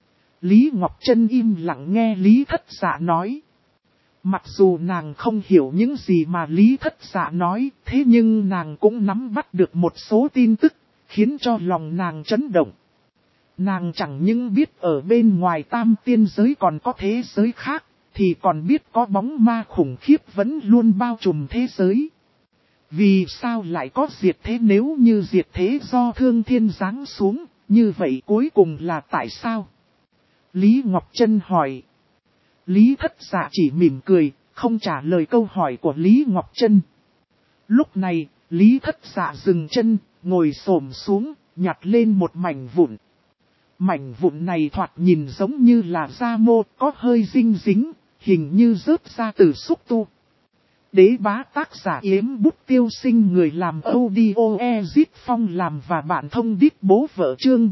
Lý Ngọc Trân im lặng nghe Lý Thất Dạ nói. Mặc dù nàng không hiểu những gì mà Lý Thất Dạ nói, thế nhưng nàng cũng nắm bắt được một số tin tức, khiến cho lòng nàng chấn động. Nàng chẳng những biết ở bên ngoài tam tiên giới còn có thế giới khác, thì còn biết có bóng ma khủng khiếp vẫn luôn bao trùm thế giới. Vì sao lại có diệt thế, nếu như diệt thế do thương thiên giáng xuống, như vậy cuối cùng là tại sao? Lý Ngọc Trân hỏi. Lý Thất Dạ chỉ mỉm cười, không trả lời câu hỏi của Lý Ngọc Trân. Lúc này, Lý Thất Dạ dừng chân, ngồi xổm xuống, nhặt lên một mảnh vụn. Mảnh vụn này thoạt nhìn giống như là da mô, có hơi dinh dính, hình như rớt ra từ xúc tu. Đế bá tác giả Yếm Bút Tiêu Sinh, người làm audio Ezit Phong làm và bạn thông đít bố vợ chương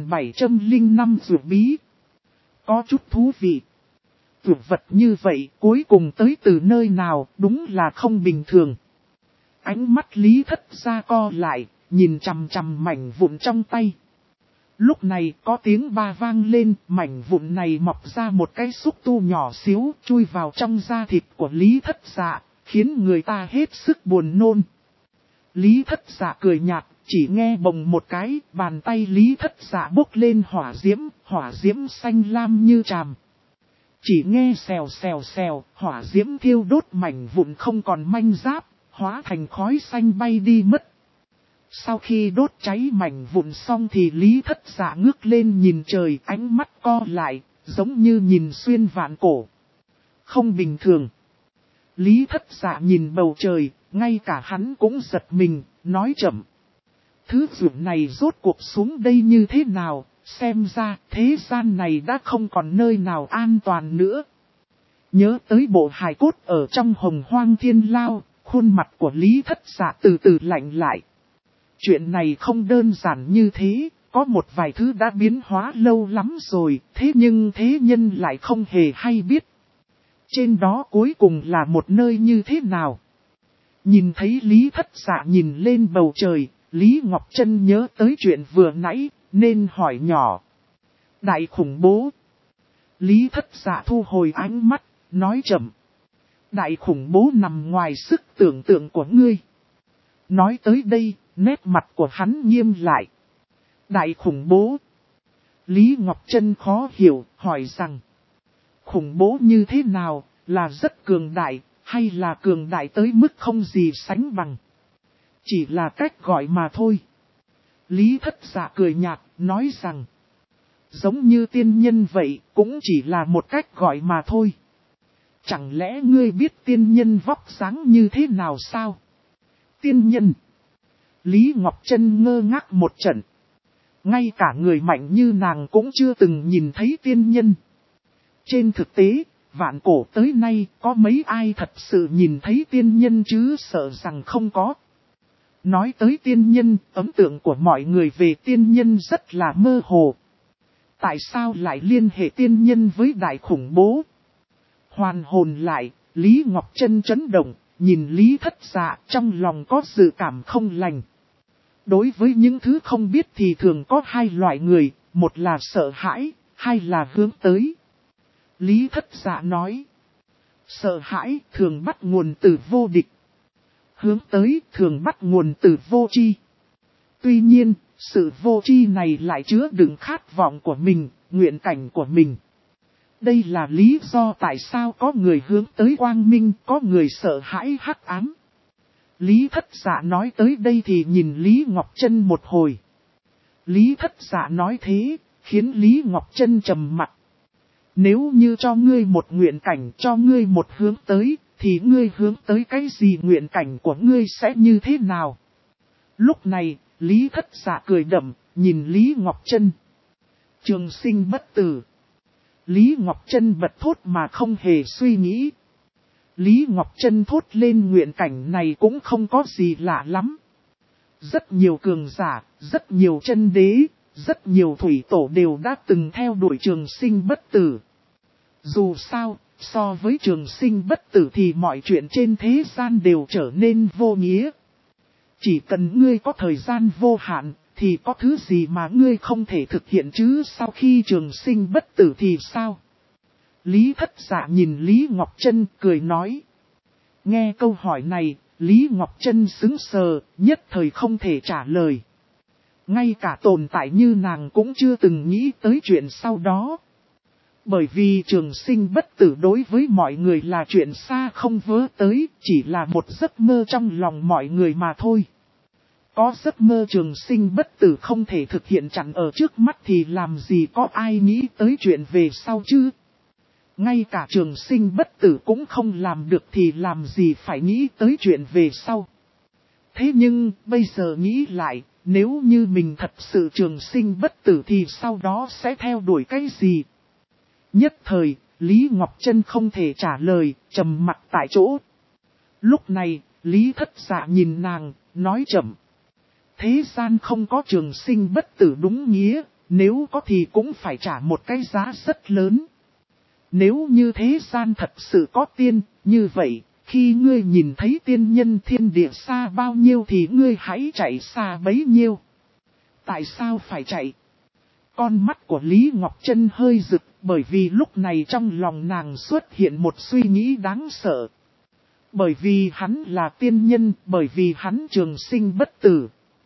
3705 rượu bí. Có chút thú vị. Tuyệt vật như vậy cuối cùng tới từ nơi nào, đúng là không bình thường. Ánh mắt Lý Thất Dạ co lại, nhìn chằm chằm mảnh vụn trong tay. Lúc này có tiếng ba vang lên, mảnh vụn này mọc ra một cái xúc tu nhỏ xíu, chui vào trong da thịt của Lý Thất Dạ, khiến người ta hết sức buồn nôn. Lý Thất Dạ cười nhạt, chỉ nghe bồng một cái, bàn tay Lý Thất Dạ bốc lên hỏa diễm xanh lam như tràm. Chỉ nghe xèo xèo xèo, hỏa diễm thiêu đốt mảnh vụn không còn manh giáp, hóa thành khói xanh bay đi mất. Sau khi đốt cháy mảnh vụn xong thì Lý Thất Dạ ngước lên nhìn trời, ánh mắt co lại, giống như nhìn xuyên vạn cổ. Không bình thường. Lý Thất Dạ nhìn bầu trời, ngay cả hắn cũng giật mình, nói chậm. Thứ dụng này rốt cuộc xuống đây như thế nào, xem ra thế gian này đã không còn nơi nào an toàn nữa. Nhớ tới bộ hài cốt ở trong Hồng Hoang Thiên Lao, khuôn mặt của Lý Thất Dạ từ từ lạnh lại. Chuyện này không đơn giản như thế, có một vài thứ đã biến hóa lâu lắm rồi, thế nhưng thế nhân lại không hề hay biết. Trên đó cuối cùng là một nơi như thế nào? Nhìn thấy Lý Thất Dạ nhìn lên bầu trời, Lý Ngọc Trân nhớ tới chuyện vừa nãy, nên hỏi nhỏ. Đại khủng bố. Lý Thất Dạ thu hồi ánh mắt, nói chậm. Đại khủng bố nằm ngoài sức tưởng tượng của ngươi. Nói tới đây, nét mặt của hắn nghiêm lại. Đại khủng bố. Lý Ngọc Trân khó hiểu, hỏi rằng. Khủng bố như thế nào, là rất cường đại, hay là cường đại tới mức không gì sánh bằng? Chỉ là cách gọi mà thôi. Lý Thất Dạ cười nhạt, nói rằng. Giống như tiên nhân vậy, cũng chỉ là một cách gọi mà thôi. Chẳng lẽ ngươi biết tiên nhân vóc dáng như thế nào sao? Tiên nhân. Lý Ngọc Trân ngơ ngác một trận. Ngay cả người mạnh như nàng cũng chưa từng nhìn thấy tiên nhân. Trên thực tế, vạn cổ tới nay có mấy ai thật sự nhìn thấy tiên nhân chứ sợ rằng không có. Nói tới tiên nhân, ấn tượng của mọi người về tiên nhân rất là mơ hồ. Tại sao lại liên hệ tiên nhân với đại khủng bố? Hoàn hồn lại, Lý Ngọc Trân chấn động, nhìn Lý Thất Dạ trong lòng có dự cảm không lành. Đối với những thứ không biết thì thường có hai loại người, một là sợ hãi, hai là hướng tới. Lý Thất Dạ nói. Sợ hãi thường bắt nguồn từ vô địch. Hướng tới thường bắt nguồn từ vô tri. Tuy nhiên, sự vô tri này lại chứa đựng khát vọng của mình, nguyện cảnh của mình. Đây là lý do tại sao có người hướng tới quang minh, có người sợ hãi hắc ám. Lý Thất Dạ nói tới đây thì nhìn Lý Ngọc Chân một hồi. Lý Thất Dạ nói thế, khiến Lý Ngọc Chân trầm mặc. Nếu như cho ngươi một nguyện cảnh, cho ngươi một hướng tới, thì ngươi hướng tới cái gì, nguyện cảnh của ngươi sẽ như thế nào? Lúc này, Lý Thất Dạ cười đậm, nhìn Lý Ngọc Chân. Trường sinh bất tử. Lý Ngọc Chân bật thốt mà không hề suy nghĩ. Lý Ngọc Chân thốt lên nguyện cảnh này cũng không có gì lạ lắm. Rất nhiều cường giả, rất nhiều chân đế, rất nhiều thủy tổ đều đã từng theo đuổi trường sinh bất tử. Dù sao, so với trường sinh bất tử thì mọi chuyện trên thế gian đều trở nên vô nghĩa. Chỉ cần ngươi có thời gian vô hạn, thì có thứ gì mà ngươi không thể thực hiện chứ, sau khi trường sinh bất tử thì sao? Lý Thất Dạ nhìn Lý Ngọc Chân cười nói. Nghe câu hỏi này, Lý Ngọc Chân sững sờ, nhất thời không thể trả lời. Ngay cả tồn tại như nàng cũng chưa từng nghĩ tới chuyện sau đó. Bởi vì trường sinh bất tử đối với mọi người là chuyện xa không vớ tới, chỉ là một giấc mơ trong lòng mọi người mà thôi. Có giấc mơ trường sinh bất tử không thể thực hiện chặn ở trước mắt thì làm gì có ai nghĩ tới chuyện về sau chứ? Ngay cả trường sinh bất tử cũng không làm được thì làm gì phải nghĩ tới chuyện về sau. Thế nhưng, bây giờ nghĩ lại, nếu như mình thật sự trường sinh bất tử thì sau đó sẽ theo đuổi cái gì? Nhất thời, Lý Ngọc Chân không thể trả lời, trầm mặc tại chỗ. Lúc này, Lý Thất Dạ nhìn nàng, nói chậm. Thế gian không có trường sinh bất tử đúng nghĩa, nếu có thì cũng phải trả một cái giá rất lớn. Nếu như thế gian thật sự có tiên, như vậy, khi ngươi nhìn thấy tiên nhân thiên địa xa bao nhiêu thì ngươi hãy chạy xa bấy nhiêu. Tại sao phải chạy? Con mắt của Lý Ngọc Chân hơi rực, bởi vì lúc này trong lòng nàng xuất hiện một suy nghĩ đáng sợ. Bởi vì hắn là tiên nhân, bởi vì hắn trường sinh bất tử.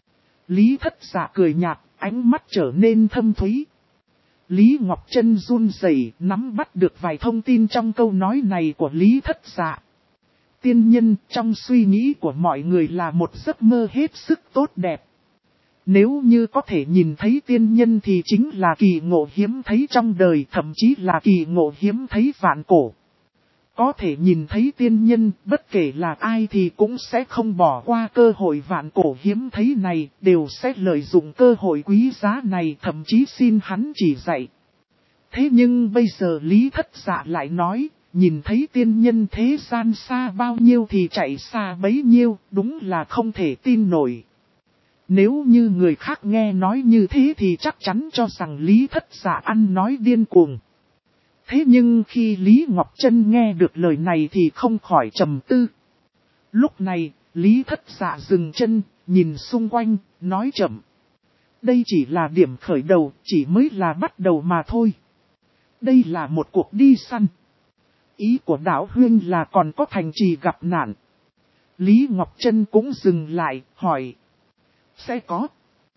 Lý Thất Dạ cười nhạt, ánh mắt trở nên thâm thúy. Lý Ngọc Chân run rẩy, nắm bắt được vài thông tin trong câu nói này của Lý Thất Dạ. Tiên nhân trong suy nghĩ của mọi người là một giấc mơ hết sức tốt đẹp. Nếu như có thể nhìn thấy tiên nhân thì chính là kỳ ngộ hiếm thấy trong đời, thậm chí là kỳ ngộ hiếm thấy vạn cổ. Có thể nhìn thấy tiên nhân, bất kể là ai thì cũng sẽ không bỏ qua cơ hội vạn cổ hiếm thấy này, đều sẽ lợi dụng cơ hội quý giá này, thậm chí xin hắn chỉ dạy. Thế nhưng bây giờ Lý Thất Dạ lại nói, nhìn thấy tiên nhân thế gian xa bao nhiêu thì chạy xa bấy nhiêu, đúng là không thể tin nổi. Nếu như người khác nghe nói như thế thì chắc chắn cho rằng Lý Thất Dạ ăn nói điên cuồng. Thế nhưng khi Lý Ngọc Chân nghe được lời này thì không khỏi trầm tư. Lúc này, Lý Thất Dạ dừng chân, nhìn xung quanh, nói chậm. Đây chỉ là điểm khởi đầu, chỉ mới là bắt đầu mà thôi. Đây là một cuộc đi săn. Ý của Đạo Huyên là còn có thành trì gặp nạn. Lý Ngọc Chân cũng dừng lại, hỏi. Sẽ có.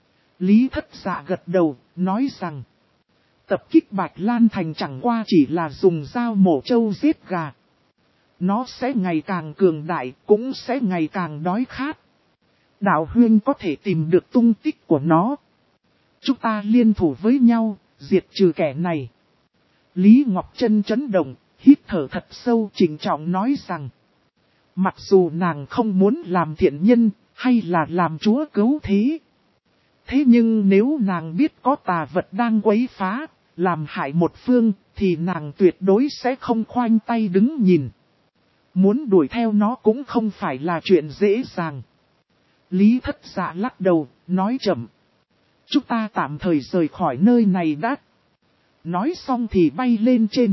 Lý Thất Dạ gật đầu, nói rằng. Tập kích Bạch Lan Thành chẳng qua chỉ là dùng dao mổ trâu giết gà. Nó sẽ ngày càng cường đại, cũng sẽ ngày càng đói khát. Đạo Huyên có thể tìm được tung tích của nó. Chúng ta liên thủ với nhau, diệt trừ kẻ này. Lý Ngọc Chân chấn động, hít thở thật sâu, trịnh trọng nói rằng. Mặc dù nàng không muốn làm thiện nhân, hay là làm chúa cứu thế. Thế nhưng nếu nàng biết có tà vật đang quấy phá, làm hại một phương, thì nàng tuyệt đối sẽ không khoanh tay đứng nhìn. Muốn đuổi theo nó cũng không phải là chuyện dễ dàng. Lý Thất Dạ lắc đầu, nói chậm. Chúng ta tạm thời rời khỏi nơi này đã. Nói xong thì bay lên trên.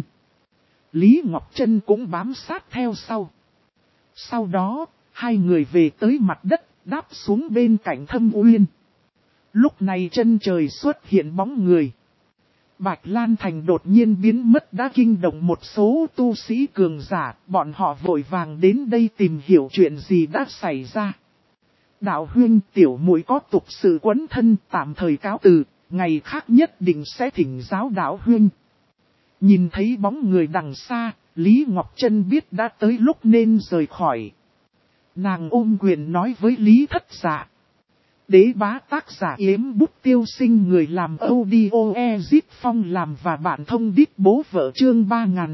Lý Ngọc Chân cũng bám sát theo sau. Sau đó, hai người về tới mặt đất, đáp xuống bên cạnh Thâm Uyên. Lúc này chân trời xuất hiện bóng người. Bạch Lan Thành đột nhiên biến mất đã kinh động một số tu sĩ cường giả, bọn họ vội vàng đến đây tìm hiểu chuyện gì đã xảy ra. Đạo huynh, tiểu muội có tục sự quấn thân, tạm thời cáo từ, ngày khác nhất định sẽ thỉnh giáo đạo huynh. Nhìn thấy bóng người đằng xa, Lý Ngọc Trân biết đã tới lúc nên rời khỏi. Nàng ôm quyền nói với Lý Thất Dạ. Đế bá tác giả Yếm Bút Tiêu Sinh, người làm audio Ezip Phong làm và bạn thông đít bố vợ, chương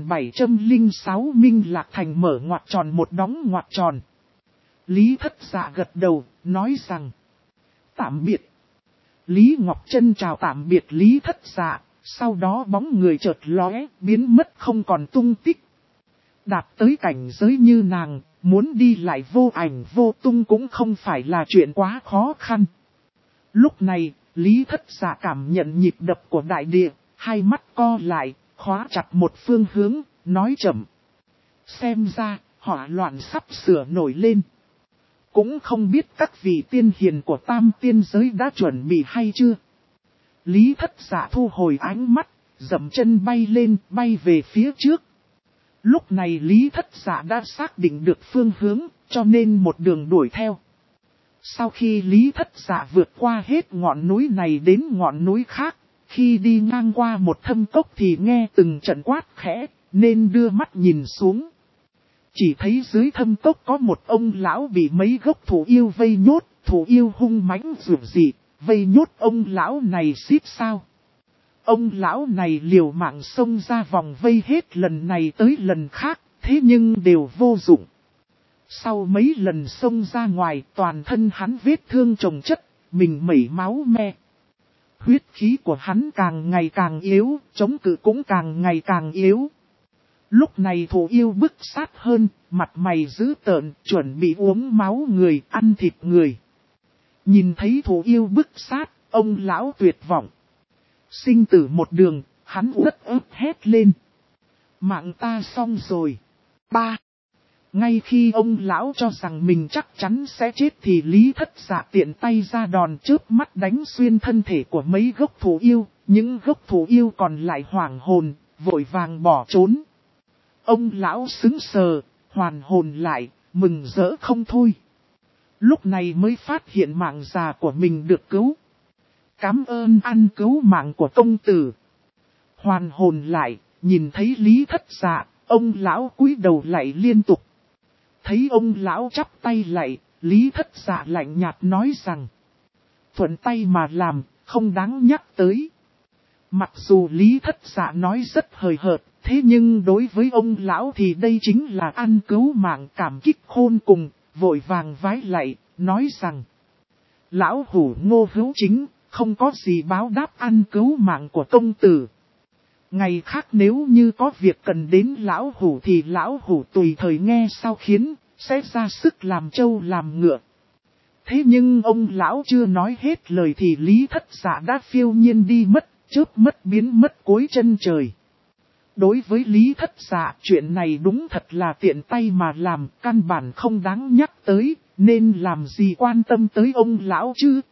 3706 Minh Lạc Thành mở ngoặc tròn một đóng ngoặc tròn. Lý Thất Dạ gật đầu, nói rằng tạm biệt. Lý Ngọc Trân chào tạm biệt Lý Thất Dạ, sau đó bóng người chợt lóe, biến mất không còn tung tích. Đạt tới cảnh giới như nàng, muốn đi lại vô ảnh vô tung cũng không phải là chuyện quá khó khăn. Lúc này, Lý Thất Dạ cảm nhận nhịp đập của đại địa, hai mắt co lại, khóa chặt một phương hướng, nói chậm. Xem ra, hỏa loạn sắp sửa nổi lên. Cũng không biết các vị tiên hiền của tam tiên giới đã chuẩn bị hay chưa. Lý Thất Dạ thu hồi ánh mắt, dậm chân bay lên, bay về phía trước. Lúc này Lý Thất Dạ đã xác định được phương hướng, cho nên một đường đuổi theo. Sau khi Lý Thất Dạ vượt qua hết ngọn núi này đến ngọn núi khác, khi đi ngang qua một thâm cốc thì nghe từng trận quát khẽ, nên đưa mắt nhìn xuống. Chỉ thấy dưới thâm cốc có một ông lão bị mấy gốc thủ yêu vây nhốt, thủ yêu hung mãnh dữ dị, vây nhốt ông lão này xít sao. Ông lão này liều mạng xông ra vòng vây hết lần này tới lần khác, thế nhưng đều vô dụng. Sau mấy lần xông ra ngoài, toàn thân hắn vết thương chồng chất, mình mẩy máu me. Huyết khí của hắn càng ngày càng yếu, chống cự cũng càng ngày càng yếu. Lúc này thủ yêu bức sát hơn, mặt mày dữ tợn, chuẩn bị uống máu người, ăn thịt người. Nhìn thấy thủ yêu bức sát, ông lão tuyệt vọng. Sinh tử một đường, hắn uất ức hét lên. Mạng ta xong rồi. Ngay khi ông lão cho rằng mình chắc chắn sẽ chết thì Lý Thất Dạ tiện tay ra đòn chớp mắt đánh xuyên thân thể của mấy gốc thủ yêu. Những gốc thủ yêu còn lại hoảng hồn, vội vàng bỏ trốn. Ông lão sững sờ, hoàn hồn lại, mừng rỡ không thôi. Lúc này mới phát hiện mạng già của mình được cứu. Cảm ơn ăn cứu mạng của công tử. Hoàn hồn lại, nhìn thấy Lý Thất Dạ, ông lão cúi đầu lạy liên tục. Thấy ông lão chắp tay lạy, Lý Thất Dạ lạnh nhạt nói rằng. Thuận tay mà làm, không đáng nhắc tới. Mặc dù Lý Thất Dạ nói rất hời hợt, thế nhưng đối với ông lão thì đây chính là ăn cứu mạng, cảm kích khôn cùng, vội vàng vái lạy, nói rằng. Lão hủ Ngô Hữu Chính, không có gì báo đáp ăn cứu mạng của công tử. Ngày khác nếu như có việc cần đến lão hủ thì lão hủ tùy thời nghe sao khiến, sẽ ra sức làm trâu làm ngựa. Thế nhưng ông lão chưa nói hết lời thì Lý Thất Dạ đã phiêu nhiên đi mất, chớp mất biến mất cuối chân trời. Đối với Lý Thất Dạ, chuyện này đúng thật là tiện tay mà làm, căn bản không đáng nhắc tới, nên làm gì quan tâm tới ông lão chứ.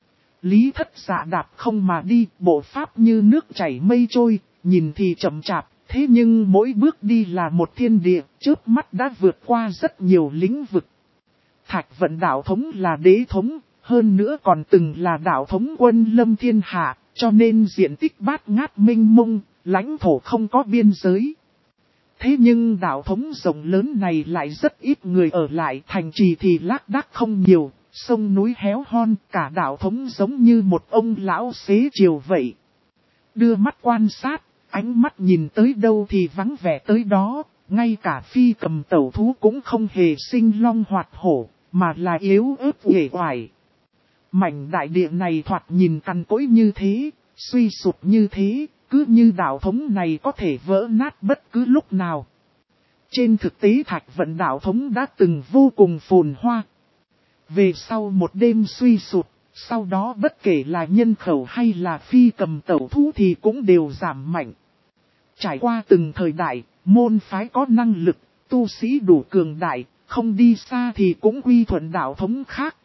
Lý Thất Dạ đạp không mà đi, bộ pháp như nước chảy mây trôi, nhìn thì chậm chạp, thế nhưng mỗi bước đi là một thiên địa, chớp mắt đã vượt qua rất nhiều lĩnh vực. Thạch Vận đạo thống là đế thống, hơn nữa còn từng là đạo thống quân lâm thiên hạ, cho nên diện tích bát ngát mênh mông, lãnh thổ không có biên giới. Thế nhưng đạo thống rộng lớn này lại rất ít người ở lại, thành trì thì lác đác không nhiều, sông núi héo hon, cả đạo thống giống như một ông lão xế chiều vậy. Đưa mắt quan sát, ánh mắt nhìn tới đâu thì vắng vẻ tới đó, ngay cả phi cầm tẩu thú cũng không hề sinh long hoạt hổ, mà là yếu ớt uể oải. Mảnh đại địa này thoạt nhìn cằn cỗi như thế, suy sụp như thế, cứ như đạo thống này có thể vỡ nát bất cứ lúc nào. Trên thực tế Thạch Vận đạo thống đã từng vô cùng phồn hoa. Về sau một đêm suy sụp, sau đó bất kể là nhân khẩu hay là phi cầm tẩu thú thì cũng đều giảm mạnh. Trải qua từng thời đại, môn phái có năng lực, tu sĩ đủ cường đại, không đi xa thì cũng quy thuận đạo thống khác,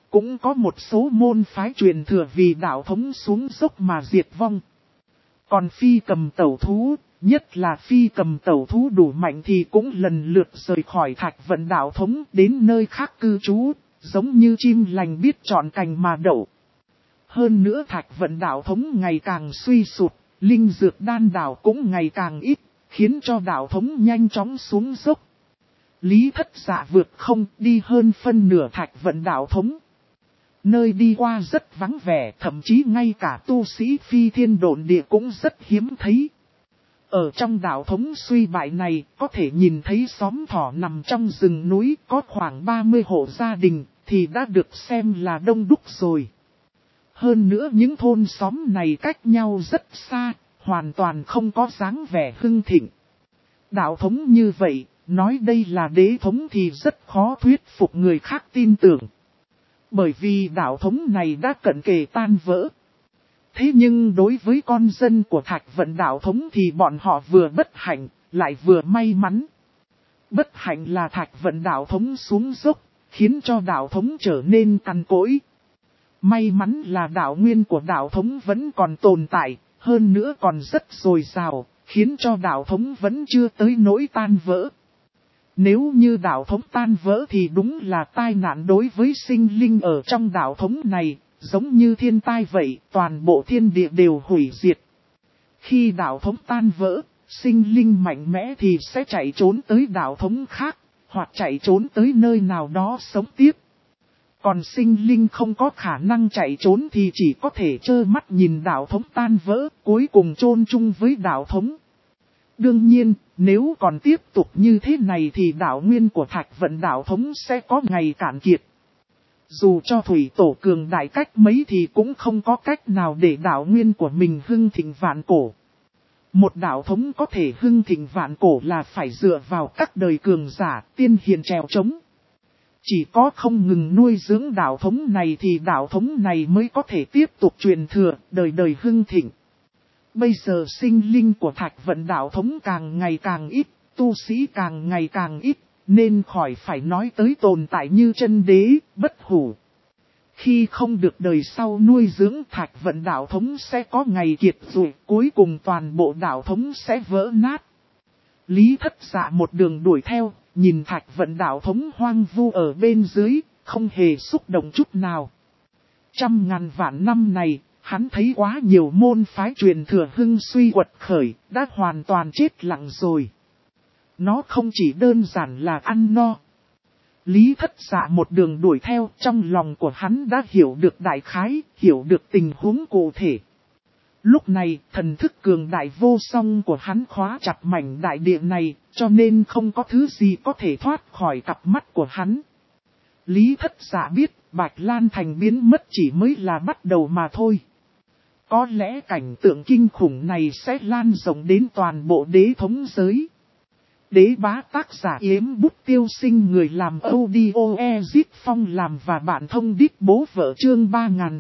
cũng có một số môn phái truyền thừa vì đạo thống xuống dốc mà diệt vong. Còn phi cầm tẩu thú, nhất là phi cầm tẩu thú đủ mạnh thì cũng lần lượt rời khỏi Thạch Vận đạo thống đến nơi khác cư trú, giống như chim lành biết chọn cành mà đậu. Hơn nữa Thạch Vận đạo thống ngày càng suy sụp, linh dược đan đảo cũng ngày càng ít, khiến cho đạo thống nhanh chóng xuống dốc. Lý Thất Dạ vượt không đi hơn phân nửa Thạch Vận đạo thống. Nơi đi qua rất vắng vẻ, thậm chí ngay cả tu sĩ phi thiên độn địa cũng rất hiếm thấy. Ở trong đạo thống suy bại này, có thể nhìn thấy xóm thỏ nằm trong rừng núi có khoảng 30 hộ gia đình, thì đã được xem là đông đúc rồi. Hơn nữa những thôn xóm này cách nhau rất xa, hoàn toàn không có dáng vẻ hưng thịnh. Đạo thống như vậy, nói đây là đế thống thì rất khó thuyết phục người khác tin tưởng. Bởi vì đạo thống này đã cận kề tan vỡ. Thế nhưng đối với con dân của Thạch Vận đạo thống thì bọn họ vừa bất hạnh, lại vừa may mắn. Bất hạnh là Thạch Vận đạo thống xuống dốc, khiến cho đạo thống trở nên cằn cỗi. May mắn là đạo nguyên của đạo thống vẫn còn tồn tại, hơn nữa còn rất dồi dào, khiến cho đạo thống vẫn chưa tới nỗi tan vỡ. Nếu như đạo thống tan vỡ thì đúng là tai nạn đối với sinh linh ở trong đạo thống này, giống như thiên tai vậy, toàn bộ thiên địa đều hủy diệt. Khi đạo thống tan vỡ, sinh linh mạnh mẽ thì sẽ chạy trốn tới đạo thống khác, hoặc chạy trốn tới nơi nào đó sống tiếp. Còn sinh linh không có khả năng chạy trốn thì chỉ có thể trơ mắt nhìn đạo thống tan vỡ, cuối cùng chôn chung với đạo thống. Đương nhiên, nếu còn tiếp tục như thế này thì đạo nguyên của Thạch Vận đạo thống sẽ có ngày cạn kiệt. Dù cho thủy tổ cường đại cách mấy thì cũng không có cách nào để đạo nguyên của mình hưng thịnh vạn cổ. Một đạo thống có thể hưng thịnh vạn cổ là phải dựa vào các đời cường giả, tiên hiền trèo trống. Chỉ có không ngừng nuôi dưỡng đạo thống này thì đạo thống này mới có thể tiếp tục truyền thừa, đời đời hưng thịnh. Bây giờ sinh linh của Thạch Vận đạo thống càng ngày càng ít, tu sĩ càng ngày càng ít, nên khỏi phải nói tới tồn tại như chân đế, bất hủ. Khi không được đời sau nuôi dưỡng Thạch Vận đạo thống sẽ có ngày kiệt rồi, cuối cùng toàn bộ đạo thống sẽ vỡ nát. Lý Thất Dạ một đường đuổi theo, nhìn Thạch Vận đạo thống hoang vu ở bên dưới, không hề xúc động chút nào. Trăm ngàn vạn năm này, hắn thấy quá nhiều môn phái truyền thừa hưng suy quật khởi, đã hoàn toàn chết lặng rồi. Nó không chỉ đơn giản là ăn no. Lý Thất Dạ một đường đuổi theo, trong lòng của hắn đã hiểu được đại khái, hiểu được tình huống cụ thể. Lúc này, thần thức cường đại vô song của hắn khóa chặt mảnh đại địa này, cho nên không có thứ gì có thể thoát khỏi cặp mắt của hắn. Lý Thất Dạ biết, Bạch Lan Thành biến mất chỉ mới là bắt đầu mà thôi. Có lẽ cảnh tượng kinh khủng này sẽ lan rộng đến toàn bộ đế thống giới. Đế bá tác giả Yếm Bút Tiêu Sinh, người làm audio Ezit Phong làm và bạn thông đít bố vợ, chương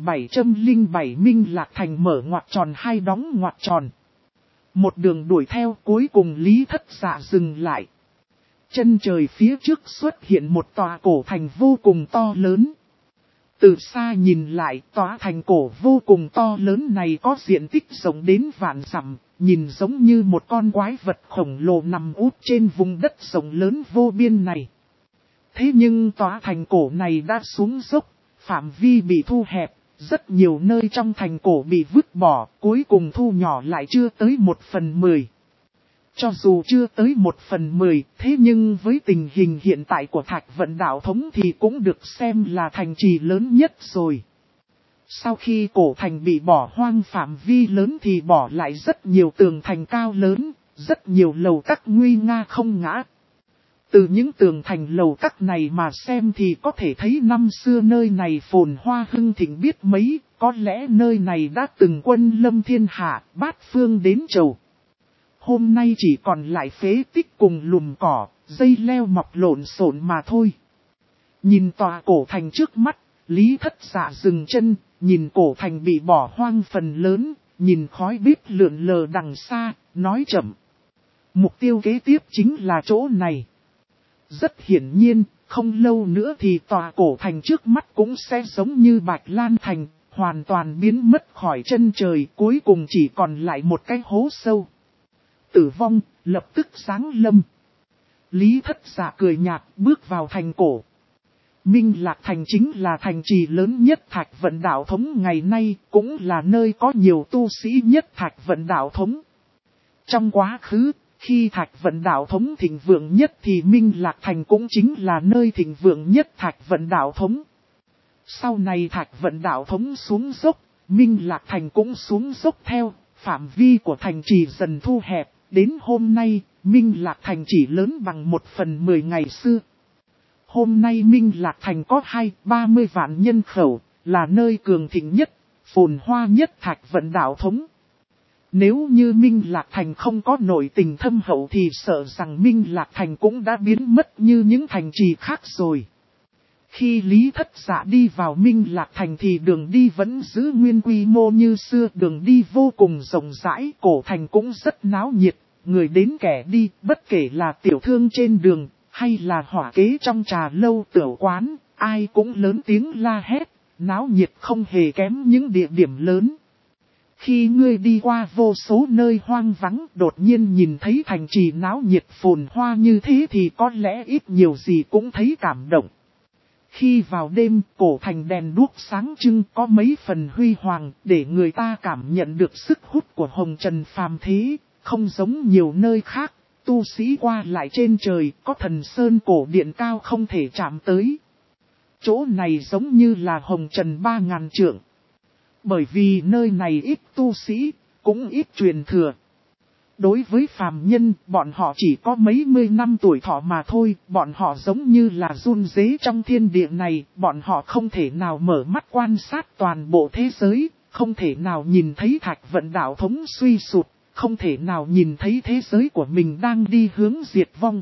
3707 Minh Lạc Thành mở ngoặc tròn hai đóng ngoặc tròn. Một đường đuổi theo, cuối cùng Lý Thất Dạ dừng lại. Chân trời phía trước xuất hiện một tòa cổ thành vô cùng to lớn. Từ xa nhìn lại, tòa thành cổ vô cùng to lớn này có diện tích rộng đến vạn dặm, nhìn giống như một con quái vật khổng lồ nằm úp trên vùng đất rộng lớn vô biên này. Thế nhưng tòa thành cổ này đã xuống dốc, phạm vi bị thu hẹp, rất nhiều nơi trong thành cổ bị vứt bỏ, cuối cùng thu nhỏ lại chưa tới 1/10. Cho dù chưa tới 1/10, thế nhưng với tình hình hiện tại của Thạch Vận đạo thống thì cũng được xem là thành trì lớn nhất rồi. Sau khi cổ thành bị bỏ hoang phạm vi lớn thì bỏ lại rất nhiều tường thành cao lớn, rất nhiều lầu các nguy nga không ngã. Từ những tường thành lầu các này mà xem thì có thể thấy năm xưa nơi này phồn hoa hưng thịnh biết mấy, có lẽ nơi này đã từng quân lâm thiên hạ, bát phương đến chầu. Hôm nay chỉ còn lại phế tích cùng lùm cỏ, dây leo mọc lộn xộn mà thôi. Nhìn tòa cổ thành trước mắt, Lý Thất Dạ dừng chân, nhìn cổ thành bị bỏ hoang phần lớn, nhìn khói bếp lượn lờ đằng xa, nói chậm. Mục tiêu kế tiếp chính là chỗ này. Rất hiển nhiên, Không lâu nữa thì tòa cổ thành trước mắt cũng sẽ giống như Bạch Lan Thành, hoàn toàn biến mất khỏi chân trời, cuối cùng chỉ còn lại một cái hố sâu. Tử vong, lập tức giáng lâm. Lý Thất Dạ cười nhạt bước vào thành cổ. Minh Lạc Thành chính là thành trì lớn nhất Thạch Vận Đạo Thống ngày nay, cũng là nơi có nhiều tu sĩ nhất Thạch Vận Đạo Thống. Trong quá khứ, khi Thạch Vận Đạo Thống thịnh vượng nhất thì Minh Lạc Thành cũng chính là nơi thịnh vượng nhất Thạch Vận Đạo Thống. Sau này Thạch Vận Đạo Thống xuống dốc, Minh Lạc Thành cũng xuống dốc theo, phạm vi của thành trì dần thu hẹp, đến hôm nay, Minh Lạc Thành chỉ lớn bằng 1/10 ngày xưa. Hôm nay Minh Lạc Thành có 20-30 vạn nhân khẩu, là nơi cường thịnh nhất, phồn hoa nhất Thạch Vận Đạo Thống. Nếu như Minh Lạc Thành không có nội tình thâm hậu thì sợ rằng Minh Lạc Thành cũng đã biến mất như những thành trì khác rồi. Khi Lý Thất Dạ đi vào Minh Lạc Thành thì đường đi vẫn giữ nguyên quy mô như xưa, đường đi vô cùng rộng rãi, cổ thành cũng rất náo nhiệt, người đến kẻ đi, bất kể là tiểu thương trên đường, hay là hỏa kế trong trà lâu tiểu quán, ai cũng lớn tiếng la hét, náo nhiệt không hề kém những địa điểm lớn. Khi ngươi đi qua vô số nơi hoang vắng, đột nhiên nhìn thấy thành trì náo nhiệt phồn hoa như thế thì có lẽ ít nhiều gì cũng thấy cảm động. Khi vào đêm, cổ thành đèn đuốc sáng trưng có mấy phần huy hoàng, để người ta cảm nhận được sức hút của hồng trần phàm thế, không giống nhiều nơi khác, tu sĩ qua lại trên trời, có thần sơn cổ điện cao không thể chạm tới. Chỗ này giống như là hồng trần 3000 trượng. Bởi vì nơi này ít tu sĩ, cũng ít truyền thừa. Đối với phàm nhân, bọn họ chỉ có mấy mươi năm tuổi thọ mà thôi, bọn họ giống như là run rế trong thiên địa này, bọn họ không thể nào mở mắt quan sát toàn bộ thế giới, không thể nào nhìn thấy Thạch Vận Đạo Thống suy sụp, không thể nào nhìn thấy thế giới của mình đang đi hướng diệt vong.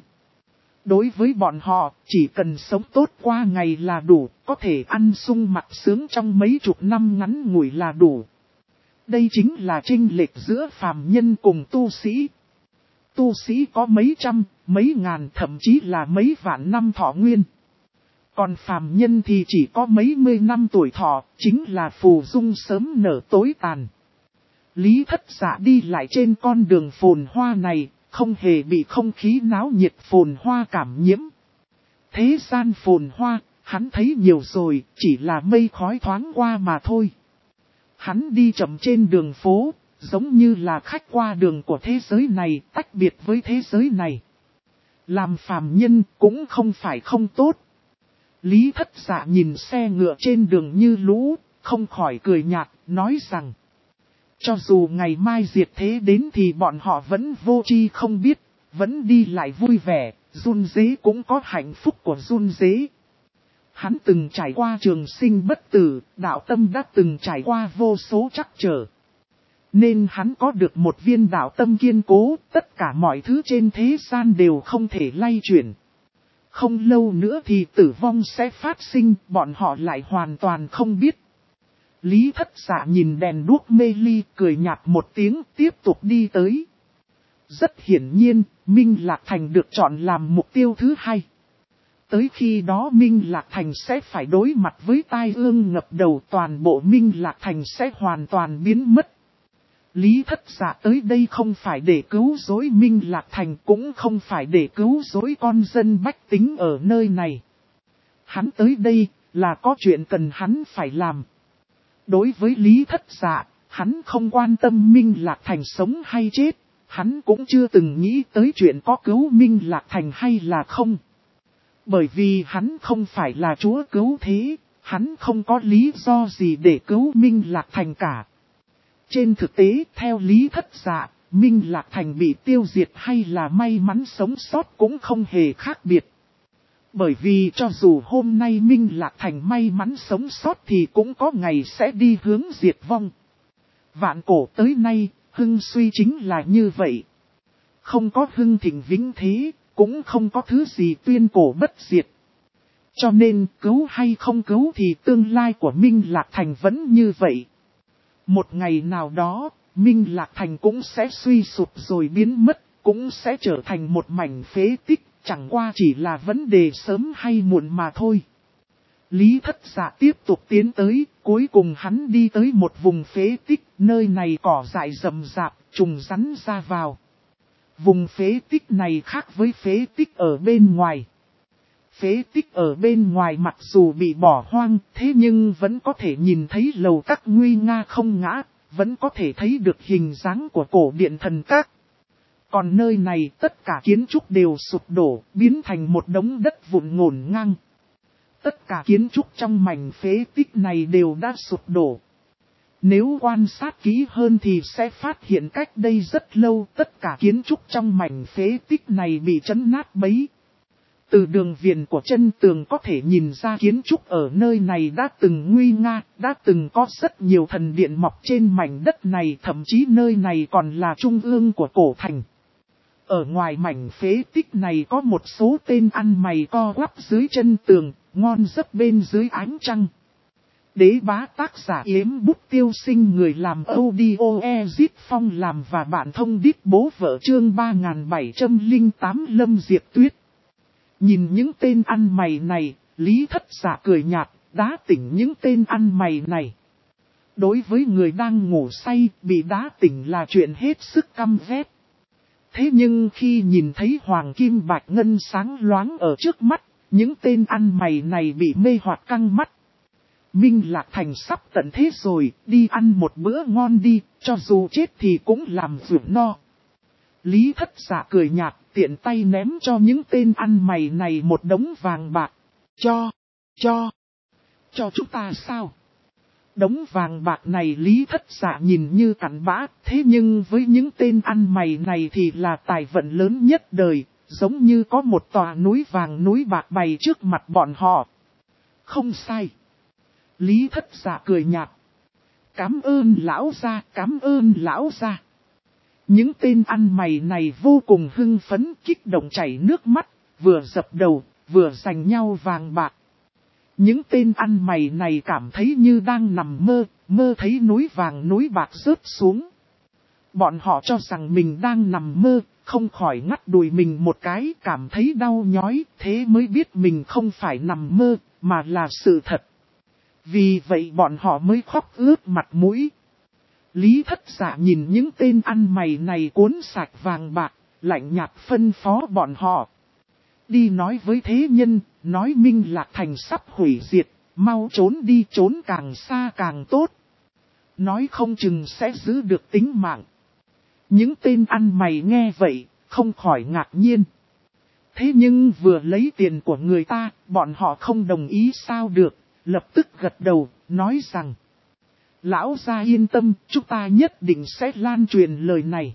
Đối với bọn họ, chỉ cần sống tốt qua ngày là đủ, có thể ăn sung mặc sướng trong mấy chục năm ngắn ngủi là đủ. Đây chính là chênh lệch giữa phàm nhân cùng tu sĩ. Tu sĩ có mấy trăm, mấy ngàn, thậm chí là mấy vạn năm thọ nguyên. Còn phàm nhân thì chỉ có mấy mươi năm tuổi thọ, chính là phù dung sớm nở tối tàn. Lý Thất Dạ đi lại trên con đường phồn hoa này, không hề bị không khí náo nhiệt phồn hoa cảm nhiễm. Thế gian phồn hoa, hắn thấy nhiều rồi, chỉ là mây khói thoáng qua mà thôi. Hắn đi chậm trên đường phố, giống như là khách qua đường của thế giới này, tách biệt với thế giới này. Làm phàm nhân cũng không phải không tốt. Lý Thất Dạ nhìn xe ngựa trên đường như lũ, không khỏi cười nhạt, nói rằng: cho dù ngày mai diệt thế đến thì bọn họ vẫn vô tri không biết, vẫn đi lại vui vẻ, run rế cũng có hạnh phúc của run rế. Hắn từng trải qua trường sinh bất tử, đạo tâm đã từng trải qua vô số trắc trở. Nên hắn có được một viên đạo tâm kiên cố, tất cả mọi thứ trên thế gian đều không thể lay chuyển. Không lâu nữa thì tử vong sẽ phát sinh, bọn họ lại hoàn toàn không biết. Lý Thất Dạ nhìn đèn đuốc mê ly, cười nhạt một tiếng, tiếp tục đi tới. Rất hiển nhiên, Minh Lạc Thành được chọn làm mục tiêu thứ hai. Tới khi đó Minh Lạc Thành sẽ phải đối mặt với tai ương ngập đầu, toàn bộ Minh Lạc Thành sẽ hoàn toàn biến mất. Lý Thất Dạ tới đây không phải để cứu rỗi Minh Lạc Thành, cũng không phải để cứu rỗi con dân bách tính ở nơi này. Hắn tới đây là có chuyện cần hắn phải làm. Đối với Lý Thất Dạ, hắn không quan tâm Minh Lạc Thành sống hay chết, hắn cũng chưa từng nghĩ tới chuyện có cứu Minh Lạc Thành hay là không. Bởi vì hắn không phải là chúa cứu thế, hắn không có lý do gì để cứu Minh Lạc Thành cả. Trên thực tế, theo Lý Thất Dạ, Minh Lạc Thành bị tiêu diệt hay là may mắn sống sót cũng không hề khác biệt. Bởi vì cho dù hôm nay Minh Lạc Thành may mắn sống sót thì cũng có ngày sẽ đi hướng diệt vong. Vạn cổ tới nay, hưng suy chính là như vậy. Không có hưng thịnh vĩnh thế, cũng không có thứ gì tuyên cổ bất diệt. Cho nên cứu hay không cứu thì tương lai của Minh Lạc Thành vẫn như vậy. Một ngày nào đó, Minh Lạc Thành cũng sẽ suy sụp rồi biến mất, cũng sẽ trở thành một mảnh phế tích, chẳng qua chỉ là vấn đề sớm hay muộn mà thôi. Lý Thất Dạ tiếp tục tiến tới, cuối cùng hắn đi tới một vùng phế tích, nơi này cỏ dại rậm rạp, trùng rắn ra vào. Vùng phế tích này khác với phế tích ở bên ngoài. Phế tích ở bên ngoài mặc dù bị bỏ hoang, thế nhưng vẫn có thể nhìn thấy lầu các nguy nga không ngã, vẫn có thể thấy được hình dáng của cổ điện thần các. Còn nơi này tất cả kiến trúc đều sụp đổ, biến thành một đống đất vụn ngổn ngang. Tất cả kiến trúc trong mảnh phế tích này đều đã sụp đổ. Nếu quan sát kỹ hơn thì sẽ phát hiện cách đây rất lâu tất cả kiến trúc trong mảnh phế tích này bị chấn nát bấy. Từ đường viền của chân tường có thể nhìn ra kiến trúc ở nơi này đã từng nguy nga, đã từng có rất nhiều thần điện mọc trên mảnh đất này, thậm chí nơi này còn là trung ương của cổ thành. Ở ngoài mảnh phế tích này có một số tên ăn mày co quắp dưới chân tường, ngon giấc bên dưới ánh trăng. Đế bá tác giả Yếm Bút Tiêu Sinh, người làm audio Ezit Phong làm và bạn thông đít bố vợ, chương 3708 Lâm Diệp Tuyết. Nhìn những tên ăn mày này, Lý Thất Dạ cười nhạt, đá tỉnh những tên ăn mày này. Đối với người đang ngủ say, bị đá tỉnh là chuyện hết sức căm ghét. Thế nhưng khi nhìn thấy hoàng kim bạch ngân sáng loáng ở trước mắt, những tên ăn mày này bị mê hoặc căng mắt. Minh Lạc Thành sắp tận thế rồi, đi ăn một bữa ngon đi, cho dù chết thì cũng làm vượt no. Lý Thất Dạ cười nhạt, tiện tay ném cho những tên ăn mày này một đống vàng bạc. Cho chúng ta sao? Đống vàng bạc này Lý Thất Dạ nhìn như cặn bã, thế nhưng với những tên ăn mày này thì là tài vận lớn nhất đời, giống như có một tòa núi vàng núi bạc bày trước mặt bọn họ. Không sai. Lý Thất Dạ cười nhạt. Cảm ơn lão gia, cảm ơn lão gia. Những tên ăn mày này vô cùng hưng phấn, kích động chảy nước mắt, vừa dập đầu, vừa giành nhau vàng bạc. Những tên ăn mày này cảm thấy như đang nằm mơ, mơ thấy núi vàng núi bạc rớt xuống. Bọn họ cho rằng mình đang nằm mơ, không khỏi ngắt đùi mình một cái, cảm thấy đau nhói, thế mới biết mình không phải nằm mơ, mà là sự thật. Vì vậy bọn họ mới khóc ướt mặt mũi. Lý Thất Dạ nhìn những tên ăn mày này cuốn sạch vàng bạc, lạnh nhạt phân phó bọn họ. Đi nói với thế nhân, nói Minh Lạc Thành sắp hủy diệt, mau trốn đi, trốn càng xa càng tốt. Nói không chừng sẽ giữ được tính mạng. Những tên ăn mày nghe vậy, không khỏi ngạc nhiên. Thế nhưng vừa lấy tiền của người ta, bọn họ không đồng ý sao được, lập tức gật đầu, nói rằng: Lão gia yên tâm, chúng ta nhất định sẽ lan truyền lời này.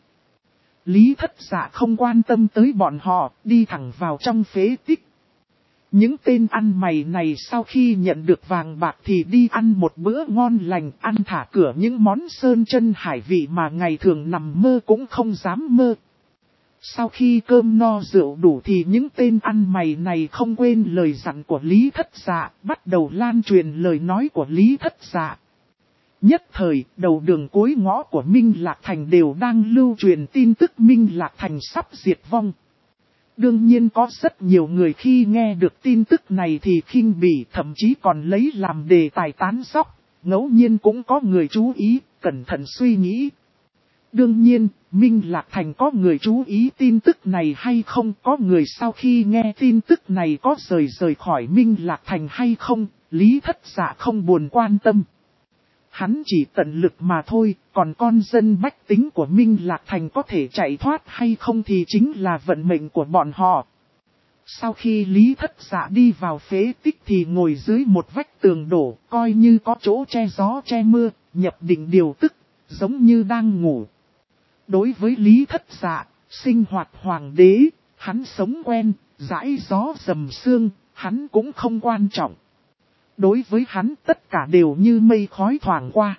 Lý Thất Dạ không quan tâm tới bọn họ, đi thẳng vào trong phế tích. Những tên ăn mày này sau khi nhận được vàng bạc thì đi ăn một bữa ngon lành, ăn thả cửa những món sơn chân hải vị mà ngày thường nằm mơ cũng không dám mơ. Sau khi cơm no rượu đủ thì những tên ăn mày này không quên lời dặn của Lý Thất Dạ, bắt đầu lan truyền lời nói của Lý Thất Dạ. Nhất thời, đầu đường cuối ngõ của Minh Lạc Thành đều đang lưu truyền tin tức Minh Lạc Thành sắp diệt vong. Đương nhiên có rất nhiều người khi nghe được tin tức này thì khinh bỉ, thậm chí còn lấy làm đề tài tán dóc, ngẫu nhiên cũng có người chú ý, cẩn thận suy nghĩ. Đương nhiên, Minh Lạc Thành có người chú ý tin tức này hay không, có người sau khi nghe tin tức này có rời khỏi Minh Lạc Thành hay không, Lý Thất Dạ không buồn quan tâm. Hắn chỉ tận lực mà thôi, còn con dân bách tính của Minh Lạc Thành có thể chạy thoát hay không thì chính là vận mệnh của bọn họ. Sau khi Lý Thất Dạ đi vào phế tích thì ngồi dưới một vách tường đổ, coi như có chỗ che gió che mưa, nhập định điều tức, giống như đang ngủ. Đối với Lý Thất Dạ, sinh hoạt hoàng đế, hắn sống quen, dãi gió dầm sương, hắn cũng không quan trọng. Đối với hắn tất cả đều như mây khói thoảng qua.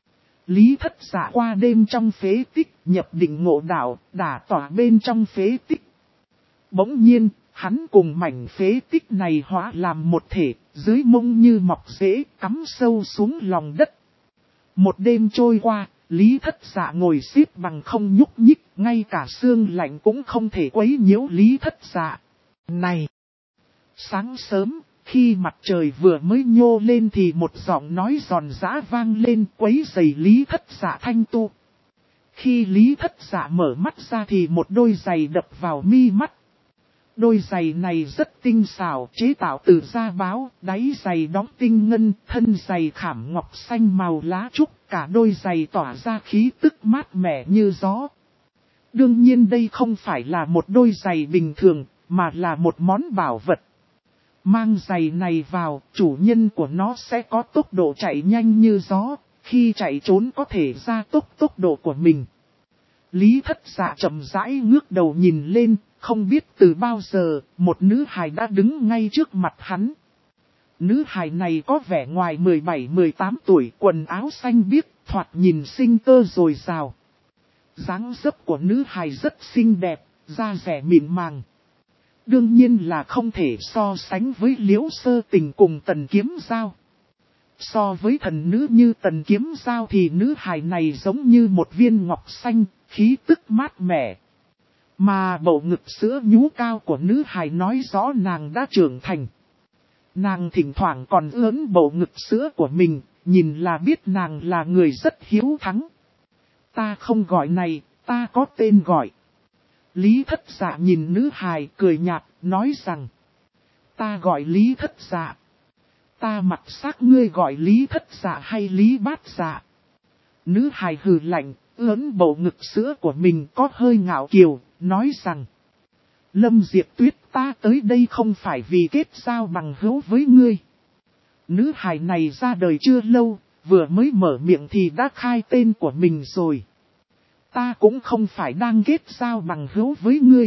Lý Thất Dạ qua đêm trong phế tích, nhập định ngộ đạo, đả tỏa bên trong phế tích. Bỗng nhiên, hắn cùng mảnh phế tích này hóa làm một thể, dưới mông như mọc rễ, cắm sâu xuống lòng đất. Một đêm trôi qua, Lý Thất Dạ ngồi xếp bằng không nhúc nhích, ngay cả xương lạnh cũng không thể quấy nhiễu Lý Thất Dạ. Này! Sáng sớm, khi mặt trời vừa mới nhô lên thì một giọng nói giòn giã vang lên quấy rầy Lý Thất Dạ thanh tu. Khi Lý Thất Dạ mở mắt ra thì một đôi giày đập vào mi mắt. Đôi giày này rất tinh xảo, chế tạo từ da báo, đáy giày đóng tinh ngân, thân giày khảm ngọc xanh màu lá trúc, cả đôi giày tỏa ra khí tức mát mẻ như gió. Đương nhiên đây không phải là một đôi giày bình thường, mà là một món bảo vật. Mang giày này vào, chủ nhân của nó sẽ có tốc độ chạy nhanh như gió, khi chạy trốn có thể gia tốc độ của mình. Lý Thất Dạ chậm rãi ngước đầu nhìn lên, không biết từ bao giờ, một nữ hài đã đứng ngay trước mặt hắn. Nữ hài này có vẻ ngoài 17-18 tuổi, quần áo xanh biếc, thoạt nhìn xinh cơ dồi dào. Dáng dấp của nữ hài rất xinh đẹp, da dẻ mịn màng. Đương nhiên là không thể so sánh với Liễu Sơ Tình cùng Tần Kiếm Giao. So với thần nữ như Tần Kiếm Giao thì nữ hài này giống như một viên ngọc xanh, khí tức mát mẻ. Mà bầu ngực sữa nhú cao của nữ hài nói rõ nàng đã trưởng thành. Nàng thỉnh thoảng còn ướn bầu ngực sữa của mình, nhìn là biết nàng là người rất hiếu thắng. Ta không gọi này, ta có tên gọi. Lý Thất Dạ nhìn nữ hài cười nhạt, nói rằng. Ta gọi Lý Thất Dạ. Ta mặc xác ngươi gọi Lý Thất Dạ hay Lý Bát Dạ. Nữ hài hừ lạnh, ướn bầu ngực sữa của mình có hơi ngạo kiều, nói rằng. Lâm Diệp Tuyết, ta tới đây không phải vì kết giao bằng hữu với ngươi. Nữ hài này ra đời chưa lâu, vừa mới mở miệng thì đã khai tên của mình rồi. Ta cũng không phải đang kết giao bằng hữu với ngươi.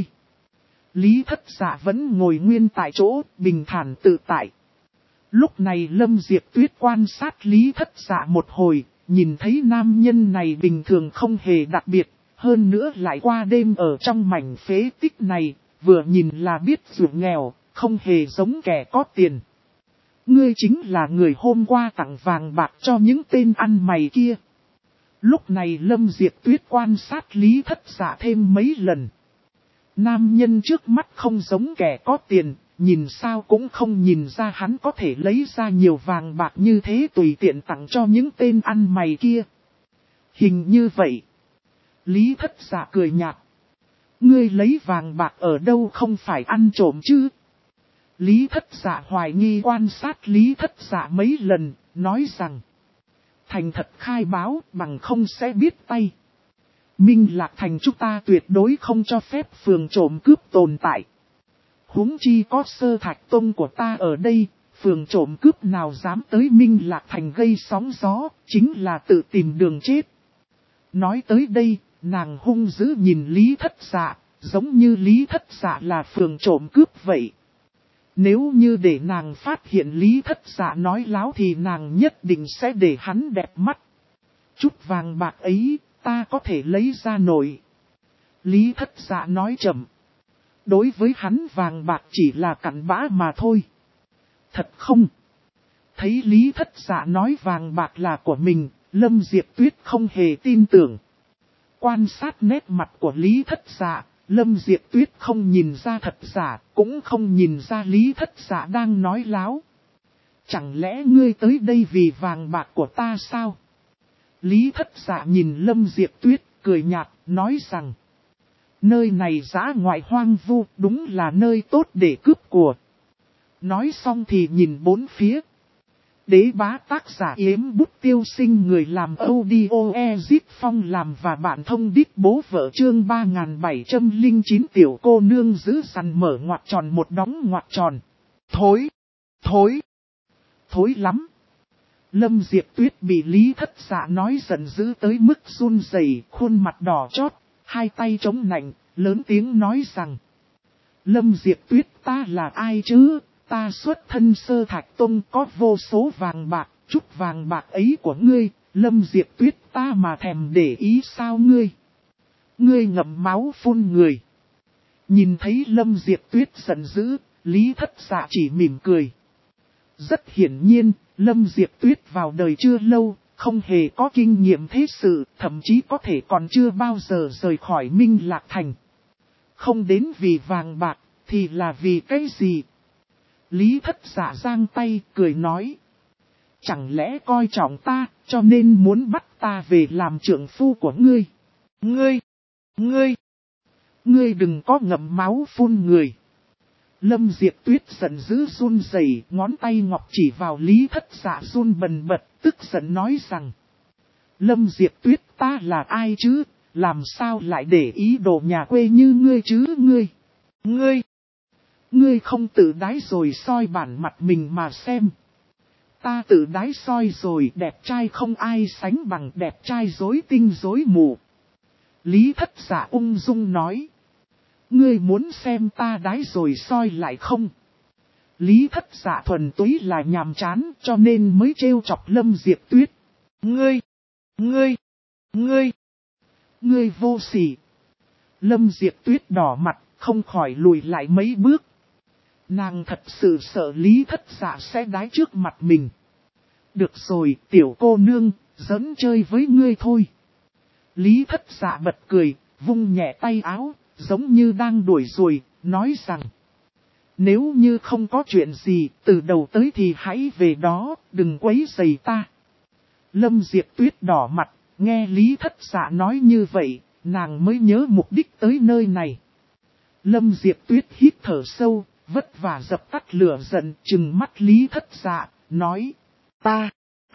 Lý Thất Dạ vẫn ngồi nguyên tại chỗ, bình thản tự tại. Lúc này Lâm Diệp Tuyết quan sát Lý Thất Dạ một hồi, nhìn thấy nam nhân này bình thường không hề đặc biệt, hơn nữa lại qua đêm ở trong mảnh phế tích này, vừa nhìn là biết ruộng nghèo, không hề giống kẻ có tiền. Ngươi chính là người hôm qua tặng vàng bạc cho những tên ăn mày kia. Lúc này Lâm Diệp Tuyết quan sát Lý Thất Dạ thêm mấy lần. Nam nhân trước mắt không giống kẻ có tiền, nhìn sao cũng không nhìn ra hắn có thể lấy ra nhiều vàng bạc như thế tùy tiện tặng cho những tên ăn mày kia. Hình như vậy. Lý Thất Dạ cười nhạt. Ngươi lấy vàng bạc ở đâu không phải ăn trộm chứ? Lý Thất Dạ hoài nghi quan sát Lý Thất Dạ mấy lần, nói rằng. Thành thật khai báo bằng không sẽ biết tay. Minh Lạc Thành chúng ta tuyệt đối không cho phép phường trộm cướp tồn tại. Huống chi có Sơ Thạch Tông của ta ở đây, phường trộm cướp nào dám tới Minh Lạc Thành gây sóng gió, chính là tự tìm đường chết. Nói tới đây, nàng hung dữ nhìn Lý Thất Dạ, giống như Lý Thất Dạ là phường trộm cướp vậy. Nếu như để nàng phát hiện Lý Thất Dạ nói láo thì nàng nhất định sẽ để hắn đẹp mắt. Chút vàng bạc ấy, ta có thể lấy ra nổi. Lý Thất Dạ nói chậm. Đối với hắn vàng bạc chỉ là cặn bã mà thôi. Thật không? Thấy Lý Thất Dạ nói vàng bạc là của mình, Lâm Diệp Tuyết không hề tin tưởng. Quan sát nét mặt của Lý Thất Dạ, Lâm Diệp Tuyết không nhìn ra thật giả, cũng không nhìn ra Lý Thất Dạ đang nói láo. Chẳng lẽ ngươi tới đây vì vàng bạc của ta sao? Lý Thất Dạ nhìn Lâm Diệp Tuyết, cười nhạt, nói rằng. Nơi này dã ngoại hoang vu, đúng là nơi tốt để cướp của. Nói xong thì nhìn bốn phía. Đế bá tác giả Yếm Bút Tiêu Sinh người làm audio Ezip Phong làm và bạn thông đít bố vợ chương 3709 tiểu cô nương giữ sẵn mở ngoặc tròn một đóng ngoặc tròn. Thối! Thối lắm! Lâm Diệp Tuyết bị Lý Thất Dạ nói giận dữ tới mức run rẩy, khuôn mặt đỏ chót, hai tay chống nạnh, lớn tiếng nói rằng. Lâm Diệp Tuyết ta là ai chứ? Ta xuất thân Sơ Thạch Tông có vô số vàng bạc, chút vàng bạc ấy của ngươi, Lâm Diệp Tuyết ta mà thèm để ý sao ngươi? Ngươi ngậm máu phun người. Nhìn thấy Lâm Diệp Tuyết giận dữ, Lý Thất Dạ chỉ mỉm cười. Rất hiển nhiên, Lâm Diệp Tuyết vào đời chưa lâu, không hề có kinh nghiệm thế sự, thậm chí có thể còn chưa bao giờ rời khỏi Minh Lạc Thành. Không đến vì vàng bạc, Thì là vì cái gì? Lý Thất Dạ giang tay cười nói. Chẳng lẽ coi trọng ta, cho nên muốn bắt ta về làm trượng phu của ngươi? Ngươi đừng có ngậm máu phun người. Lâm Diệp Tuyết giận dữ run rẩy, ngón tay ngọc chỉ vào Lý Thất Dạ run bần bật, tức giận nói rằng. Lâm Diệp Tuyết, ta là ai chứ, làm sao lại để ý đồ nhà quê như ngươi chứ? Ngươi không tự đái rồi soi bản mặt mình mà xem. Ta tự đái soi rồi, đẹp trai không ai sánh bằng, đẹp trai rối tinh rối mù. Lý Thất Dạ ung dung nói. Ngươi muốn xem ta đái rồi soi lại không? Lý Thất Dạ thuần túy là nhàm chán, cho nên mới trêu chọc Lâm Diệp Tuyết. Ngươi vô sỉ. Lâm Diệp Tuyết đỏ mặt, không khỏi lùi lại mấy bước. Nàng thật sự sợ Lý Thất Dạ sẽ đái trước mặt mình. Được rồi, tiểu cô nương, giỡn chơi với ngươi thôi. Lý Thất Dạ bật cười, vung nhẹ tay áo, giống như đang đuổi ruồi, nói rằng. Nếu như không có chuyện gì, từ đầu tới thì hãy về đó, đừng quấy rầy ta. Lâm Diệp Tuyết đỏ mặt, nghe Lý Thất Dạ nói như vậy, nàng mới nhớ mục đích tới nơi này. Lâm Diệp Tuyết hít thở sâu, vất vả dập tắt lửa giận, trừng mắt Lý Thất Dạ, nói. Ta.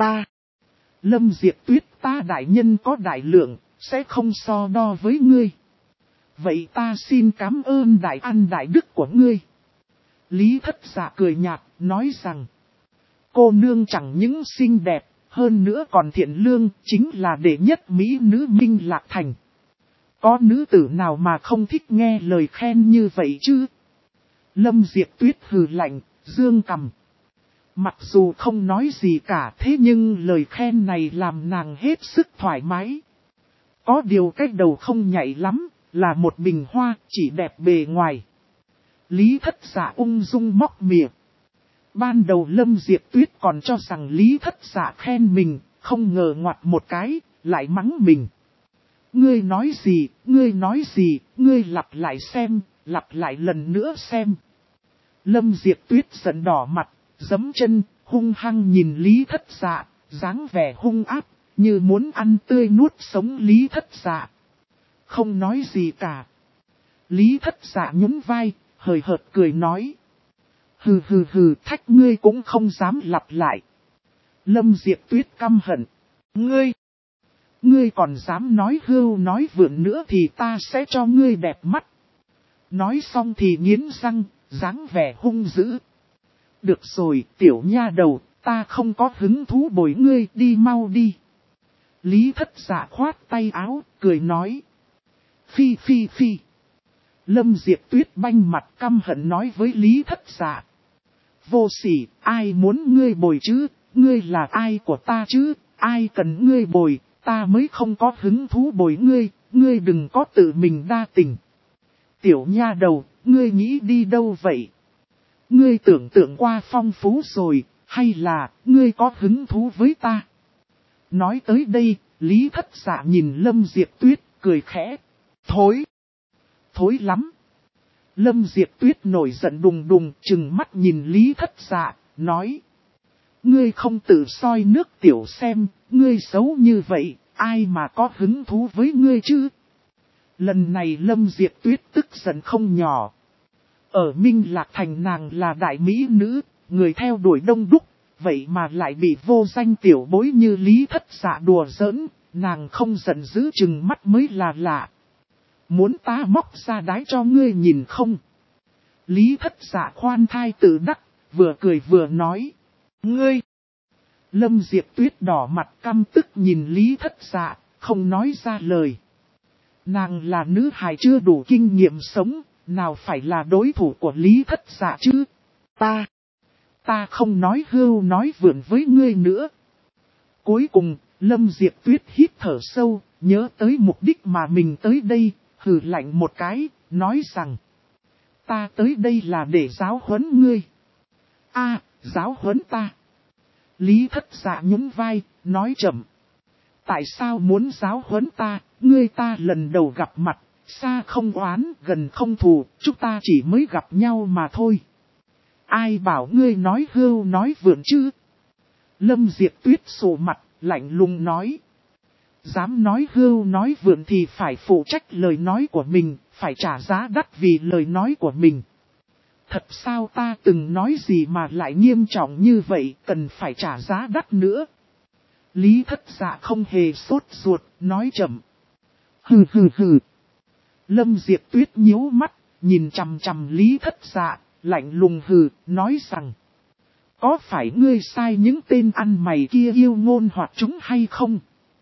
Lâm Diệp Tuyết, ta đại nhân có đại lượng, sẽ không so đo với ngươi. Vậy ta xin cảm ơn đại ăn đại đức của ngươi. Lý Thất Dạ cười nhạt, nói rằng. Cô nương chẳng những xinh đẹp, hơn nữa còn thiện lương, chính là đệ nhất mỹ nữ Minh Lạc Thành. Có nữ tử nào mà không thích nghe lời khen như vậy chứ? Lâm Diệp Tuyết hừ lạnh, dương cằm. Mặc dù không nói gì cả, thế nhưng lời khen này làm nàng hết sức thoải mái. Có điều cái đầu không nhạy lắm, là một bình hoa, chỉ đẹp bề ngoài. Lý Thất Dạ ung dung móc mỉa. Ban đầu Lâm Diệp Tuyết còn cho rằng Lý Thất Dạ khen mình, không ngờ ngoặt một cái, lại mắng mình. Ngươi nói gì, ngươi lặp lại xem, lặp lại lần nữa xem. Lâm Diệp Tuyết giận đỏ mặt, giẫm chân, hung hăng nhìn Lý Thất Dạ, dáng vẻ hung áp, như muốn ăn tươi nuốt sống Lý Thất Dạ. Không nói gì cả. Lý Thất Dạ nhún vai, hời hợt cười nói. Hừ, thách ngươi cũng không dám lặp lại. Lâm Diệp Tuyết căm hận. Ngươi còn dám nói hưu nói vượn nữa thì ta sẽ cho ngươi đẹp mắt. Nói xong thì nghiến răng, dáng vẻ hung dữ. Được rồi, tiểu nha đầu, ta không có hứng thú bồi ngươi, đi mau đi. Lý Thất Dạ khoát tay áo, cười nói. Phi. Lâm Diệp Tuyết banh mặt căm hận nói với Lý Thất Dạ. Vô sỉ, ai muốn ngươi bồi chứ, ngươi là ai của ta chứ, ai cần ngươi bồi, ta mới không có hứng thú bồi ngươi đừng có tự mình đa tình. Tiểu nha đầu, ngươi nghĩ đi đâu vậy? Ngươi tưởng tượng qua phong phú rồi, hay là, ngươi có hứng thú với ta? Nói tới đây, Lý Thất Dạ nhìn Lâm Diệp Tuyết, cười khẽ. Thối lắm. Lâm Diệp Tuyết nổi giận đùng đùng, trừng mắt nhìn Lý Thất Dạ, nói. Ngươi không tự soi nước tiểu xem, ngươi xấu như vậy, ai mà có hứng thú với ngươi chứ? Lần này Lâm Diệp Tuyết tức giận không nhỏ. Ở Minh Lạc Thành nàng là đại mỹ nữ, người theo đuổi đông đúc, vậy mà lại bị vô danh tiểu bối như Lý Thất Dạ đùa giỡn, nàng không giận dữ chừng mắt mới là lạ. Muốn ta móc ra đái cho ngươi nhìn không? Lý Thất Dạ khoan thai tự đắc, vừa cười vừa nói. Ngươi! Lâm Diệp Tuyết đỏ mặt căm tức nhìn Lý Thất Dạ, không nói ra lời. Nàng là nữ hài chưa đủ kinh nghiệm sống, nào phải là đối thủ của Lý Thất Dạ chứ? Ta không nói hưu nói vượn với ngươi nữa. Cuối cùng, Lâm Diệp Tuyết hít thở sâu, nhớ tới mục đích mà mình tới đây, hừ lạnh một cái, nói rằng. Ta tới đây là để giáo huấn ngươi. Giáo huấn ta. Lý Thất Dạ nhún vai, nói chậm. Tại sao muốn giáo huấn ta, ngươi ta lần đầu gặp mặt, xa không oán, gần không thù, chúng ta chỉ mới gặp nhau mà thôi. Ai bảo ngươi nói hưu nói vượn chứ? Lâm Diệp Tuyết sụ mặt, lạnh lùng nói. Dám nói hưu nói vượn thì phải phụ trách lời nói của mình, phải trả giá đắt vì lời nói của mình. Thật sao ta từng nói gì mà lại nghiêm trọng như vậy, cần phải trả giá đắt nữa. Lý Thất Dạ không hề sốt ruột, nói chậm. Hừ hừ hừ. Lâm Diệp Tuyết nhíu mắt, nhìn chằm chằm Lý Thất Dạ, lạnh lùng hừ, nói rằng. Có phải ngươi sai những tên ăn mày kia yêu ngôn hoặc chúng hay không?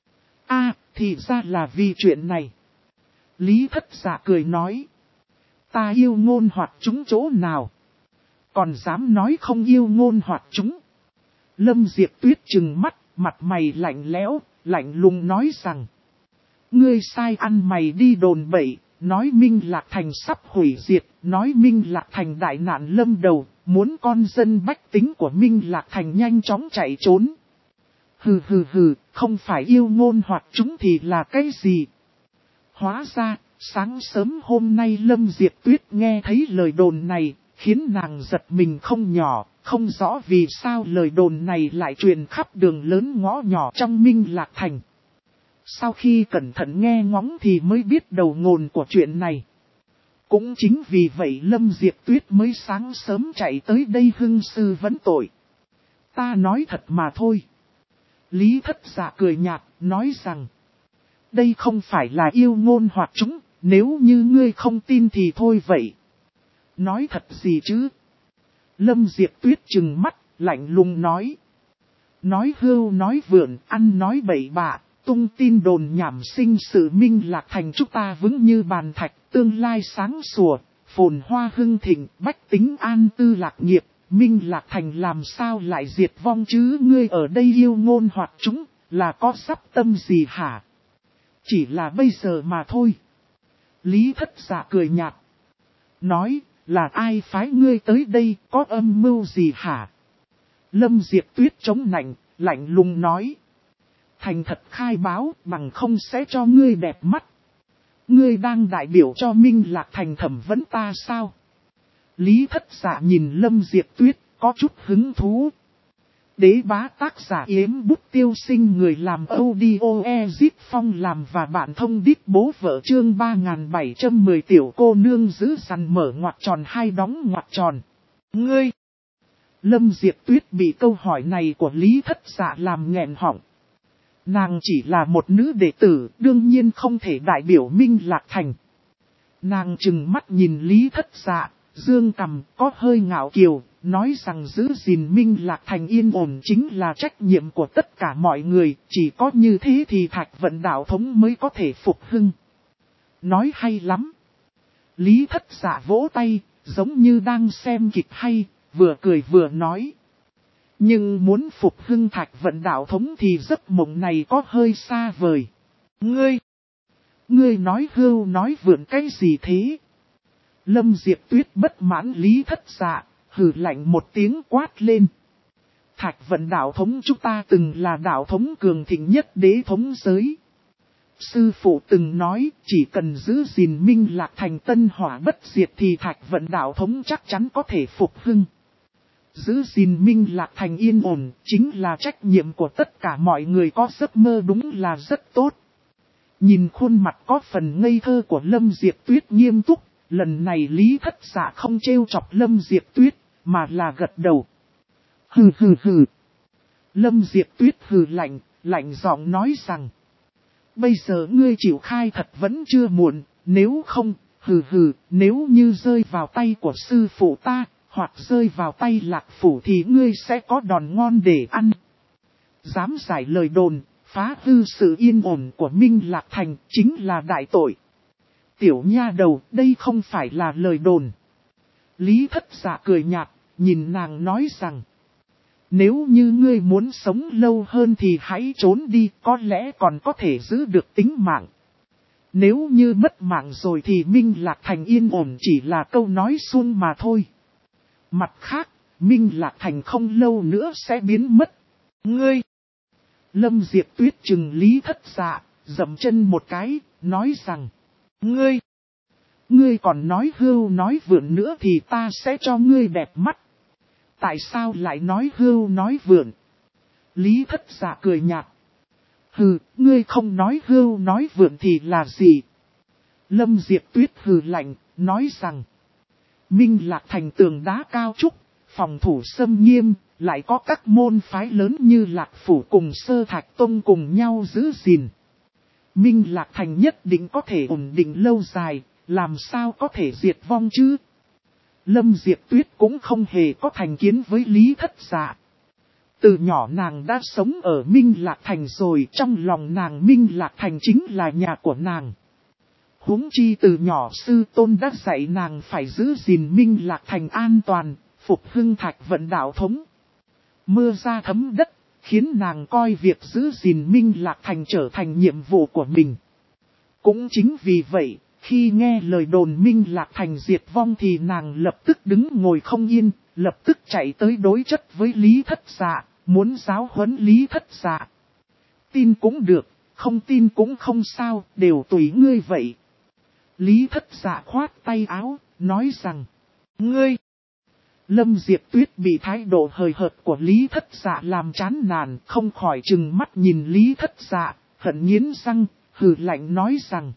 Thì ra là vì chuyện này. Lý Thất Dạ cười nói. Ta yêu ngôn hoặc chúng chỗ nào? Còn dám nói không yêu ngôn hoặc chúng? Lâm Diệp Tuyết trừng mắt, mặt mày lạnh lẽo, lạnh lùng nói rằng. Ngươi sai ăn mày đi đồn bậy, nói Minh Lạc Thành sắp hủy diệt, nói Minh Lạc Thành đại nạn lâm đầu, muốn con dân bách tính của Minh Lạc Thành nhanh chóng chạy trốn. Hừ hừ hừ, không phải yêu ngôn hoặc chúng thì là cái gì? Hóa ra, sáng sớm hôm nay Lâm Diệp Tuyết nghe thấy lời đồn này, khiến nàng giật mình không nhỏ, không rõ vì sao lời đồn này lại truyền khắp đường lớn ngõ nhỏ trong Minh Lạc Thành. Sau khi cẩn thận nghe ngóng thì mới biết đầu nguồn của chuyện này. Cũng chính vì vậy Lâm Diệp Tuyết mới sáng sớm chạy tới đây hưng sư vấn tội. Ta nói thật mà thôi. Lý Thất Dạ cười nhạt, nói rằng. Đây không phải là yêu ngôn hoặc chúng, nếu như ngươi không tin thì thôi vậy. Nói thật gì chứ? Lâm Diệp Tuyết trừng mắt, lạnh lùng nói. Nói hưu nói vượn, ăn nói bậy bạ, tung tin đồn nhảm sinh sự Minh Lạc Thành chúng ta vững như bàn thạch, tương lai sáng sủa, phồn hoa hưng thịnh, bách tính an tư lạc nghiệp, Minh Lạc Thành làm sao lại diệt vong chứ? Ngươi ở đây yêu ngôn hoặc chúng, là có sắp tâm gì hả? Chỉ là bây giờ mà thôi. Lý Thất Dạ cười nhạt. Nói, là ai phái ngươi tới đây, có âm mưu gì hả? Lâm Diệp Tuyết chống nạnh, lạnh lùng nói. Thành thật khai báo, bằng không sẽ cho ngươi đẹp mắt. Ngươi đang đại biểu cho Minh Lạc Thành thẩm vấn ta sao? Lý Thất Dạ nhìn Lâm Diệp Tuyết, có chút hứng thú. Đế bá tác giả Yếm Bút Tiêu Sinh, người làm audio Ezip Phong làm và bạn thông đít bố vợ chương 3710 tiểu cô nương giữ sẵn mở ngoặc tròn hai đóng ngoặc tròn. Ngươi! Lâm Diệp Tuyết bị câu hỏi này của Lý Thất Dạ làm nghẹn họng. Nàng chỉ là một nữ đệ tử, đương nhiên không thể đại biểu Minh Lạc Thành. Nàng trừng mắt nhìn Lý Thất Dạ, dương cằm có hơi ngạo kiều, nói rằng giữ gìn Minh Lạc Thành yên ổn chính là trách nhiệm của tất cả mọi người, chỉ có như thế thì Thạch Vận đạo thống mới có thể phục hưng. Nói hay lắm. Lý Thất Dạ vỗ tay, giống như đang xem kịch hay, vừa cười vừa nói. Nhưng muốn phục hưng Thạch Vận đạo thống thì giấc mộng này có hơi xa vời. Ngươi nói hưu nói vượn cái gì thế? Lâm Diệp Tuyết bất mãn Lý Thất Dạ, hừ lạnh một tiếng quát lên. Thạch Vận đạo thống chúng ta từng là đạo thống cường thịnh nhất đế thống giới. Sư phụ từng nói chỉ cần giữ gìn Minh Lạc Thành tân hỏa bất diệt thì Thạch Vận đạo thống chắc chắn có thể phục hưng. Giữ gìn Minh Lạc Thành yên ổn chính là trách nhiệm của tất cả mọi người, có giấc mơ đúng là rất tốt. Nhìn khuôn mặt có phần ngây thơ của Lâm Diệp Tuyết nghiêm túc, lần này Lý Thất Dạ không trêu chọc Lâm Diệp Tuyết, mà là gật đầu. Hừ hừ hừ. Lâm Diệp Tuyết hừ lạnh giọng nói rằng. Bây giờ ngươi chịu khai thật vẫn chưa muộn, nếu không, nếu như rơi vào tay của sư phụ ta, hoặc rơi vào tay Lạc Phủ thì ngươi sẽ có đòn ngon để ăn. Dám giải lời đồn, phá hư sự yên ổn của Minh Lạc Thành chính là đại tội. Tiểu nha đầu, đây không phải là lời đồn. Lý Thất Dạ cười nhạt, nhìn nàng nói rằng. Nếu như ngươi muốn sống lâu hơn thì hãy trốn đi, có lẽ còn có thể giữ được tính mạng. Nếu như mất mạng rồi thì Minh Lạc Thành yên ổn chỉ là câu nói suông mà thôi. Mặt khác, Minh Lạc Thành không lâu nữa sẽ biến mất. Ngươi! Lâm Diệp Tuyết trừng Lý Thất Dạ, dậm chân một cái, nói rằng. Ngươi! Ngươi còn nói hưu nói vượn nữa thì ta sẽ cho ngươi đẹp mắt. Tại sao lại nói hưu nói vượn? Lý Thất Dạ cười nhạt. Hừ, ngươi không nói hưu nói vượn thì là gì? Lâm Diệp Tuyết hừ lạnh, nói rằng. Minh Lạc thành tường đá cao trúc, phòng thủ xâm nghiêm, lại có các môn phái lớn như Lạc Phủ cùng Sơ Thạch Tông cùng nhau giữ gìn. Minh Lạc thành nhất định có thể ổn định lâu dài, làm sao có thể diệt vong chứ? Lâm Diệp Tuyết cũng không hề có thành kiến với Lý Thất Dạ. Từ nhỏ nàng đã sống ở Minh Lạc thành rồi, trong lòng nàng Minh Lạc thành chính là nhà của nàng. Huống chi từ nhỏ sư tôn đã dạy nàng phải giữ gìn Minh Lạc thành an toàn, phục hưng Thạch vận đạo thống. Mưa ra thấm đất, khiến nàng coi việc giữ gìn Minh Lạc thành trở thành nhiệm vụ của mình. Cũng chính vì vậy, khi nghe lời đồn Minh Lạc thành diệt vong thì nàng lập tức đứng ngồi không yên, lập tức chạy tới đối chất với Lý Thất Dạ, muốn giáo huấn Lý Thất Dạ. Tin cũng được, không tin cũng không sao, đều tùy ngươi vậy. Lý Thất Dạ khoát tay áo, nói rằng, ngươi. Lâm Diệp Tuyết bị thái độ hời hợt của Lý Thất Dạ làm chán nản, không khỏi trừng mắt nhìn Lý Thất Dạ, hận nghiến răng, hừ lạnh nói rằng,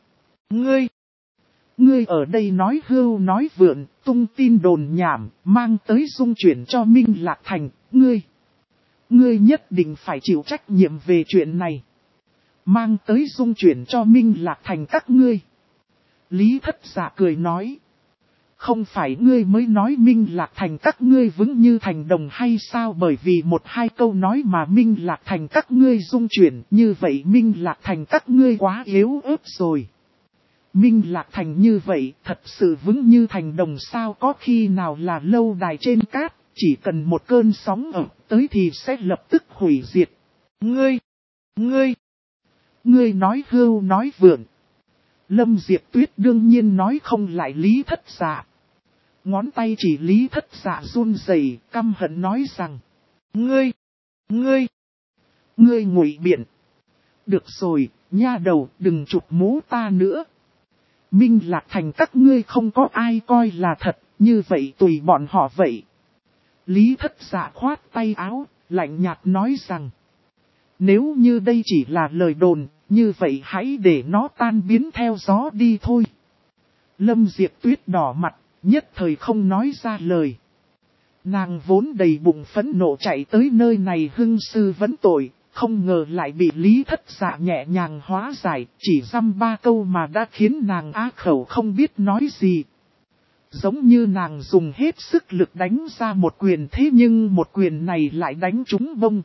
Ngươi ở đây nói hưu nói vượn, tung tin đồn nhảm, mang tới dung chuyển cho Minh Lạc thành, Ngươi nhất định phải chịu trách nhiệm về chuyện này. Mang tới dung chuyển cho Minh Lạc thành các ngươi. Lý Thất Dạ cười nói. Không phải ngươi mới nói Minh Lạc thành các ngươi vững như thành đồng hay sao, bởi vì một hai câu nói mà Minh Lạc thành các ngươi dung chuyển, như vậy Minh Lạc thành các ngươi quá yếu ớt rồi. Minh Lạc thành như vậy thật sự vững như thành đồng sao, có khi nào là lâu đài trên cát, chỉ cần một cơn sóng ập tới thì sẽ lập tức hủy diệt. Ngươi nói hưu nói vượn. Lâm Diệp Tuyết đương nhiên nói không lại Lý Thất Dạ. Ngón tay chỉ Lý Thất Dạ run rẩy, căm hận nói rằng. Ngươi ngụy biện. Được rồi, nha đầu, đừng chụp mũ ta nữa. Minh Lạc thành các ngươi không có ai coi là thật, như vậy tùy bọn họ vậy. Lý Thất Dạ khoát tay áo, lạnh nhạt nói rằng. Nếu như đây chỉ là lời đồn, như vậy hãy để nó tan biến theo gió đi thôi. Lâm Diệp Tuyết đỏ mặt, nhất thời không nói ra lời. Nàng vốn đầy bụng phẫn nộ chạy tới nơi này hưng sư vấn tội, không ngờ lại bị Lý Thất Dạ nhẹ nhàng hóa giải, chỉ dăm ba câu mà đã khiến nàng á khẩu không biết nói gì. Giống như nàng dùng hết sức lực đánh ra một quyền, thế nhưng một quyền này lại đánh trúng bông.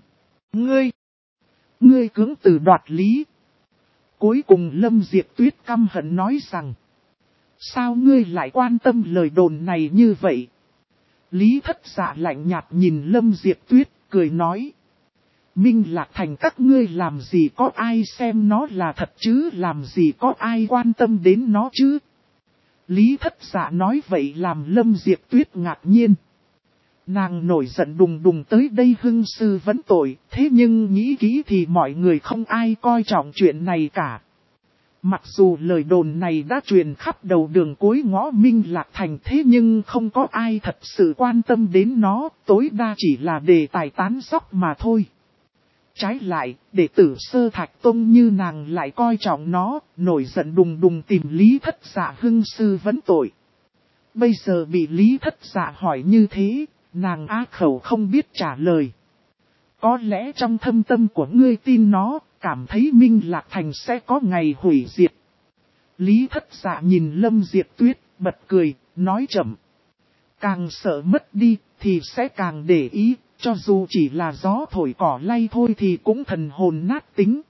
Ngươi cưỡng từ đoạt lý. Cuối cùng Lâm Diệp Tuyết căm hận nói rằng. Sao ngươi lại quan tâm lời đồn này như vậy? Lý Thất Dạ lạnh nhạt nhìn Lâm Diệp Tuyết, cười nói. Minh Lạc thành các ngươi làm gì có ai xem nó là thật chứ, làm gì có ai quan tâm đến nó chứ? Lý Thất Dạ nói vậy làm Lâm Diệp Tuyết ngạc nhiên. Nàng nổi giận đùng đùng tới đây hưng sư vấn tội, thế nhưng nghĩ kỹ thì mọi người không ai coi trọng chuyện này cả. Mặc dù lời đồn này đã truyền khắp đầu đường cuối ngõ Minh Lạc thành, thế nhưng không có ai thật sự quan tâm đến nó, tối đa chỉ là đề tài tán dóc mà thôi. Trái lại, đệ tử Sơ Thạch Tông như nàng lại coi trọng nó, nổi giận đùng đùng tìm Lý Thất Dạ hưng sư vấn tội. Bây giờ bị Lý Thất Dạ hỏi như thế, nàng á khẩu không biết trả lời. Có lẽ trong thâm tâm của ngươi tin nó, cảm thấy Minh Lạc thành sẽ có ngày hủy diệt. Lý Thất Dạ nhìn Lâm Diệp Tuyết, bật cười, nói chậm. Càng sợ mất đi, thì sẽ càng để ý, cho dù chỉ là gió thổi cỏ lay thôi thì cũng thần hồn nát tính.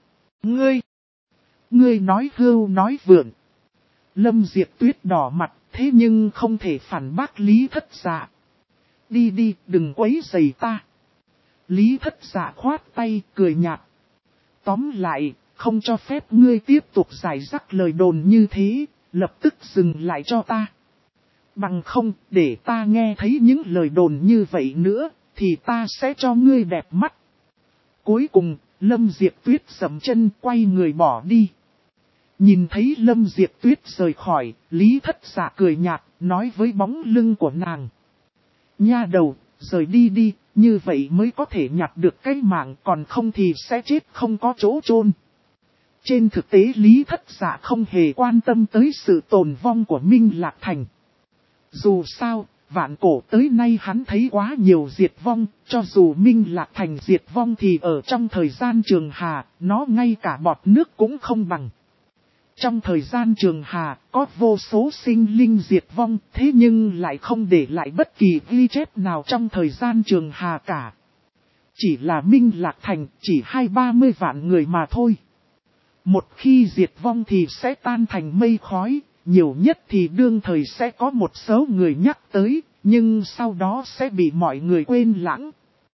Ngươi nói hưu nói vượn. Lâm Diệp Tuyết đỏ mặt, thế nhưng không thể phản bác Lý Thất Dạ. Đi, đừng quấy rầy ta. Lý Thất Dạ khoát tay, cười nhạt. Tóm lại, không cho phép ngươi tiếp tục giải rắc lời đồn như thế, lập tức dừng lại cho ta. Bằng không, để ta nghe thấy những lời đồn như vậy nữa, thì ta sẽ cho ngươi đẹp mắt. Cuối cùng, Lâm Diệp Tuyết dậm chân quay người bỏ đi. Nhìn thấy Lâm Diệp Tuyết rời khỏi, Lý Thất Dạ cười nhạt, nói với bóng lưng của nàng. Nha đầu, rời đi đi, như vậy mới có thể nhặt được cái mạng, còn không thì sẽ chết không có chỗ chôn. Trên thực tế Lý Thất Dạ không hề quan tâm tới sự tồn vong của Minh Lạc Thành. Dù sao, vạn cổ tới nay hắn thấy quá nhiều diệt vong, cho dù Minh Lạc Thành diệt vong thì ở trong thời gian trường hà, nó ngay cả bọt nước cũng không bằng. Trong thời gian trường hà, có vô số sinh linh diệt vong, thế nhưng lại không để lại bất kỳ ghi chép nào trong thời gian trường hà cả. Chỉ là Minh Lạc Thành, chỉ 20-30 vạn người mà thôi. Một khi diệt vong thì sẽ tan thành mây khói, nhiều nhất thì đương thời sẽ có một số người nhắc tới, nhưng sau đó sẽ bị mọi người quên lãng.